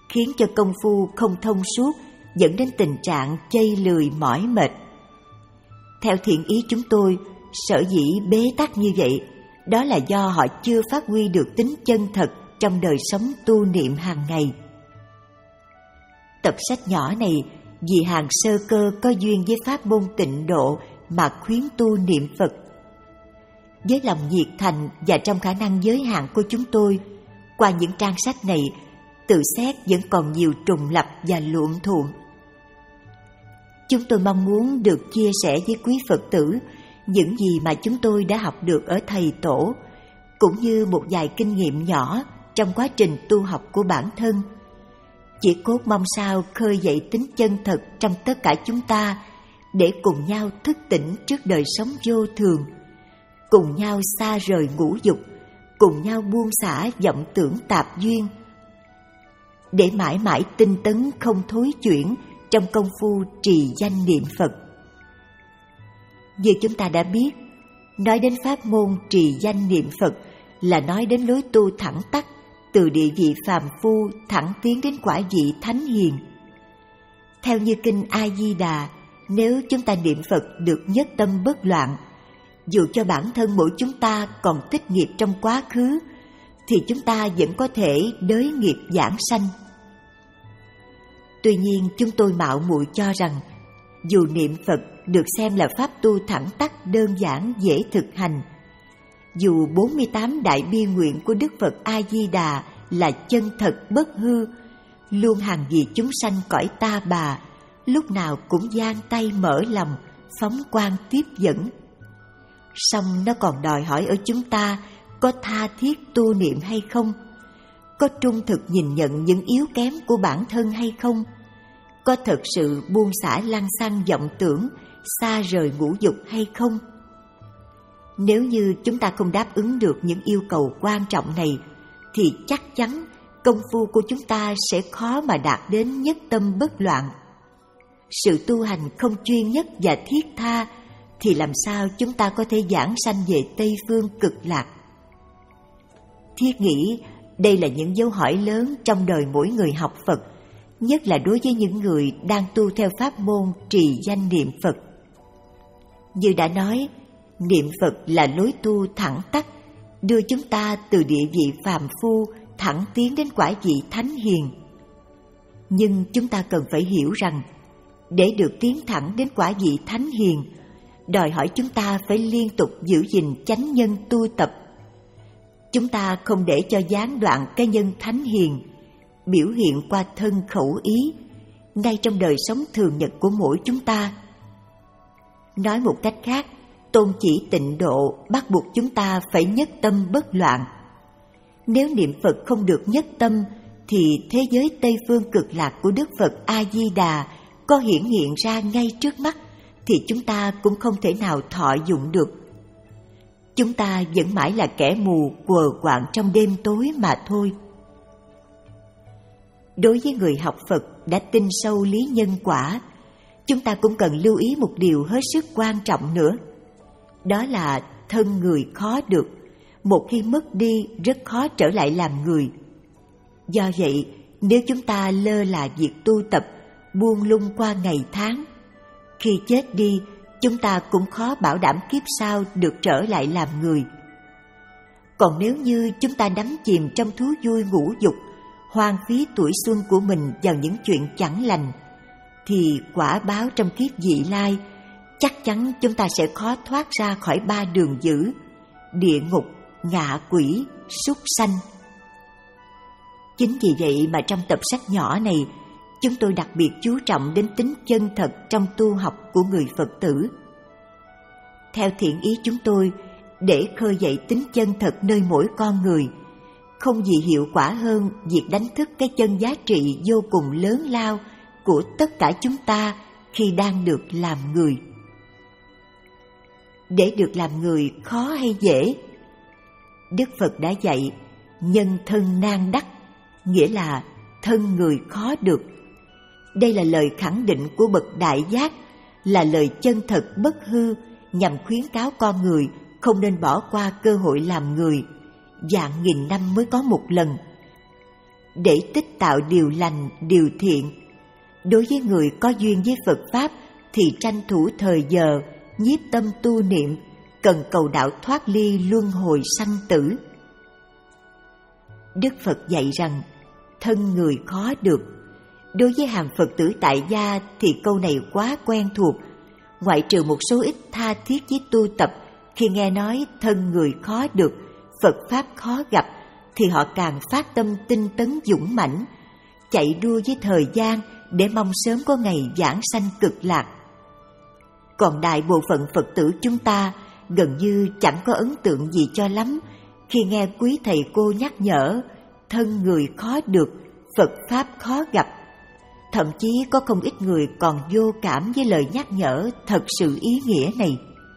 khiến cho công phu không thông suốt, dẫn đến tình trạng chây lười mỏi mệt. Theo thiện ý chúng tôi, sở dĩ bế tắc như vậy, đó là do họ chưa phát huy được tính chân thật trong đời sống tu niệm hàng ngày. Tập sách nhỏ này vì hàng sơ cơ có duyên với pháp môn tịnh độ mà khuyến tu niệm Phật. Với lòng nhiệt thành và trong khả năng giới hạn của chúng tôi, qua những trang sách này, tự xét vẫn còn nhiều trùng lặp và luộm thuộm. Chúng tôi mong muốn được chia sẻ với quý Phật tử những gì mà chúng tôi đã học được ở thầy tổ, cũng như một vài kinh nghiệm nhỏ trong quá trình tu học của bản thân. Chỉ cốt mong sao khơi dậy tính chân thật trong tất cả chúng ta, để cùng nhau thức tỉnh trước đời sống vô thường, cùng nhau xa rời ngũ dục, cùng nhau buông xả vọng tưởng tạp duyên, để mãi mãi tinh tấn không thối chuyển trong công phu trì danh niệm Phật. Như chúng ta đã biết, nói đến pháp môn trì danh niệm Phật là nói đến lối tu thẳng tắc, từ địa vị phàm phu thẳng tiến đến quả vị thánh hiền. Theo như kinh A Di Đà, nếu chúng ta niệm Phật được nhất tâm bất loạn, dù cho bản thân mỗi chúng ta còn tích nghiệp trong quá khứ, thì chúng ta vẫn có thể đới nghiệp giảng sanh. Tuy nhiên, chúng tôi mạo muội cho rằng, dù niệm Phật được xem là pháp tu thẳng tắc đơn giản dễ thực hành, dù bốn mươi tám đại bi nguyện của Đức Phật A Di Đà là chân thật bất hư, luôn hằng vì chúng sanh cõi ta bà, lúc nào cũng giang tay mở lòng, phóng quang tiếp dẫn. Song nó còn đòi hỏi ở chúng ta có tha thiết tu niệm hay không, có trung thực nhìn nhận những yếu kém của bản thân hay không, có thật sự buông xả lăng xăng vọng tưởng, xa rời ngũ dục hay không. Nếu như chúng ta không đáp ứng được những yêu cầu quan trọng này, thì chắc chắn công phu của chúng ta sẽ khó mà đạt đến nhất tâm bất loạn. Sự tu hành không chuyên nhất và thiết tha, thì làm sao chúng ta có thể giảng sanh về Tây Phương Cực Lạc? Thiết nghĩ đây là những dấu hỏi lớn trong đời mỗi người học Phật, nhất là đối với những người đang tu theo pháp môn trì danh niệm Phật. Như đã nói, niệm Phật là lối tu thẳng tắc, đưa chúng ta từ địa vị phàm phu thẳng tiến đến quả vị thánh hiền. Nhưng chúng ta cần phải hiểu rằng, để được tiến thẳng đến quả vị thánh hiền, đòi hỏi chúng ta phải liên tục giữ gìn chánh nhân tu tập. Chúng ta không để cho gián đoạn cái nhân thánh hiền biểu hiện qua thân khẩu ý ngay trong đời sống thường nhật của mỗi chúng ta. Nói một cách khác, tôn chỉ tịnh độ bắt buộc chúng ta phải nhất tâm bất loạn. Nếu niệm Phật không được nhất tâm, thì thế giới Tây Phương Cực Lạc của Đức Phật A Di Đà có hiển hiện ra ngay trước mắt, thì chúng ta cũng không thể nào thọ dụng được. Chúng ta vẫn mãi là kẻ mù quờ quạng trong đêm tối mà thôi. Đối với người học Phật đã tin sâu lý nhân quả, chúng ta cũng cần lưu ý một điều hết sức quan trọng nữa. Đó là thân người khó được, một khi mất đi rất khó trở lại làm người. Do vậy, nếu chúng ta lơ là việc tu tập, buông lung qua ngày tháng, khi chết đi, chúng ta cũng khó bảo đảm kiếp sau được trở lại làm người. Còn nếu như chúng ta đắm chìm trong thú vui ngũ dục, hoang phí tuổi xuân của mình vào những chuyện chẳng lành, thì quả báo trong kiếp vị lai, chắc chắn chúng ta sẽ khó thoát ra khỏi ba đường dữ: địa ngục, ngạ quỷ, súc sanh. Chính vì vậy mà trong tập sách nhỏ này, chúng tôi đặc biệt chú trọng đến tính chân thật trong tu học của người Phật tử. Theo thiện ý chúng tôi, để khơi dậy tính chân thật nơi mỗi con người, không gì hiệu quả hơn việc đánh thức cái chân giá trị vô cùng lớn lao của tất cả chúng ta khi đang được làm người. Để được làm người khó hay dễ? Đức Phật đã dạy nhân thân nan đắc, nghĩa là thân người khó được. Đây là lời khẳng định của bậc đại giác, là lời chân thật bất hư, nhằm khuyến cáo con người không nên bỏ qua cơ hội làm người, vạn nghìn năm mới có một lần. để tích tạo điều lành, điều thiện. Đối với người có duyên với Phật Pháp thì tranh thủ thời giờ, nhiếp tâm tu niệm, cần cầu đạo thoát ly luân hồi sanh tử. Đức Phật dạy rằng, thân người khó được. Đối với hàng Phật tử tại gia thì câu này quá quen thuộc, ngoại trừ một số ít tha thiết với tu tập, khi nghe nói thân người khó được, Phật Pháp khó gặp, thì họ càng phát tâm tinh tấn dũng mãnh, chạy đua với thời gian để mong sớm có ngày vãng sanh cực lạc. Còn đại bộ phận Phật tử chúng ta gần như chẳng có ấn tượng gì cho lắm khi nghe quý thầy cô nhắc nhở thân người khó được, Phật Pháp khó gặp. Thậm chí có không ít người còn vô cảm với lời nhắc nhở thật sự ý nghĩa này.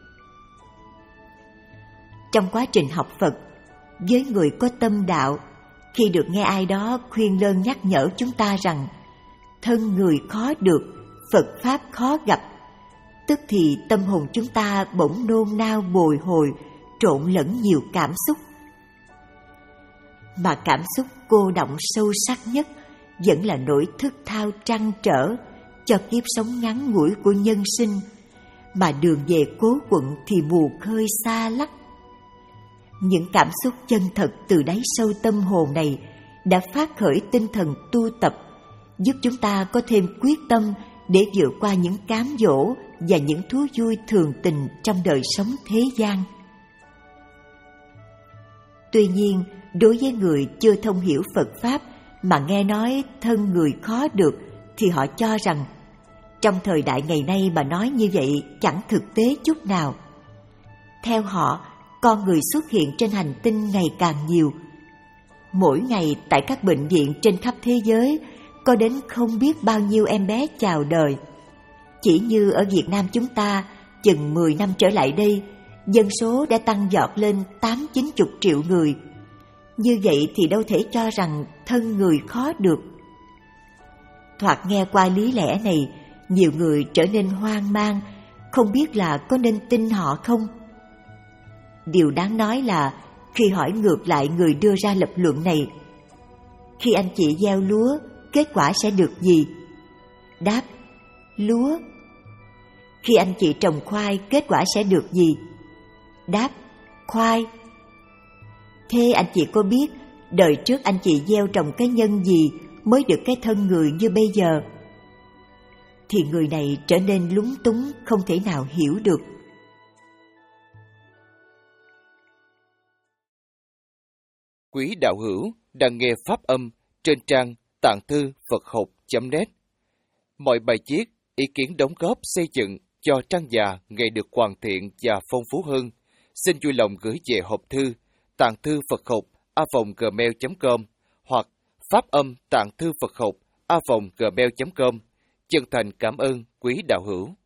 Trong quá trình học Phật, với người có tâm đạo, khi được nghe ai đó khuyên lơn nhắc nhở chúng ta rằng thân người khó được, Phật Pháp khó gặp, tức thì tâm hồn chúng ta bỗng nôn nao bồi hồi, trộn lẫn nhiều cảm xúc. Mà cảm xúc cô đọng sâu sắc nhất vẫn là nỗi thức thao trăn trở cho kiếp sống ngắn ngủi của nhân sinh, mà đường về cố quận thì mù khơi xa lắc. Những cảm xúc chân thật từ đáy sâu tâm hồn này đã phát khởi tinh thần tu tập, giúp chúng ta có thêm quyết tâm để vượt qua những cám dỗ và những thú vui thường tình trong đời sống thế gian. Tuy nhiên, đối với người chưa thông hiểu Phật Pháp mà nghe nói thân người khó được thì họ cho rằng trong thời đại ngày nay mà nói như vậy chẳng thực tế chút nào. Theo họ, con người xuất hiện trên hành tinh ngày càng nhiều. Mỗi ngày tại các bệnh viện trên khắp thế giới có đến không biết bao nhiêu em bé chào đời. Chỉ như ở Việt Nam chúng ta, chừng mười năm trở lại đây, dân số đã tăng vọt lên tám chín chục triệu người. Như vậy thì đâu thể cho rằng thân người khó được. Thoạt nghe qua lý lẽ này, nhiều người trở nên hoang mang, không biết là có nên tin họ không. Điều đáng nói là khi hỏi ngược lại người đưa ra lập luận này, khi anh chị gieo lúa, kết quả sẽ được gì? Đáp, lúa. Khi anh chị trồng khoai, kết quả sẽ được gì? Đáp, khoai. Thế anh chị có biết đời trước anh chị gieo trồng cái nhân gì mới được cái thân người như bây giờ? Thì người này trở nên lúng túng, không thể nào hiểu được. Quý đạo hữu đang nghe pháp âm trên trang tạng thư Phật học chấm net. Mọi bài viết, ý kiến đóng góp xây dựng cho trang già ngày được hoàn thiện và phong phú hơn, xin vui lòng gửi về hộp thư tạng thư Phật học a vòng gmail chấm com hoặc pháp âm tạng thư Phật học a vòng gmail chấm com. Chân thành cảm ơn quý đạo hữu.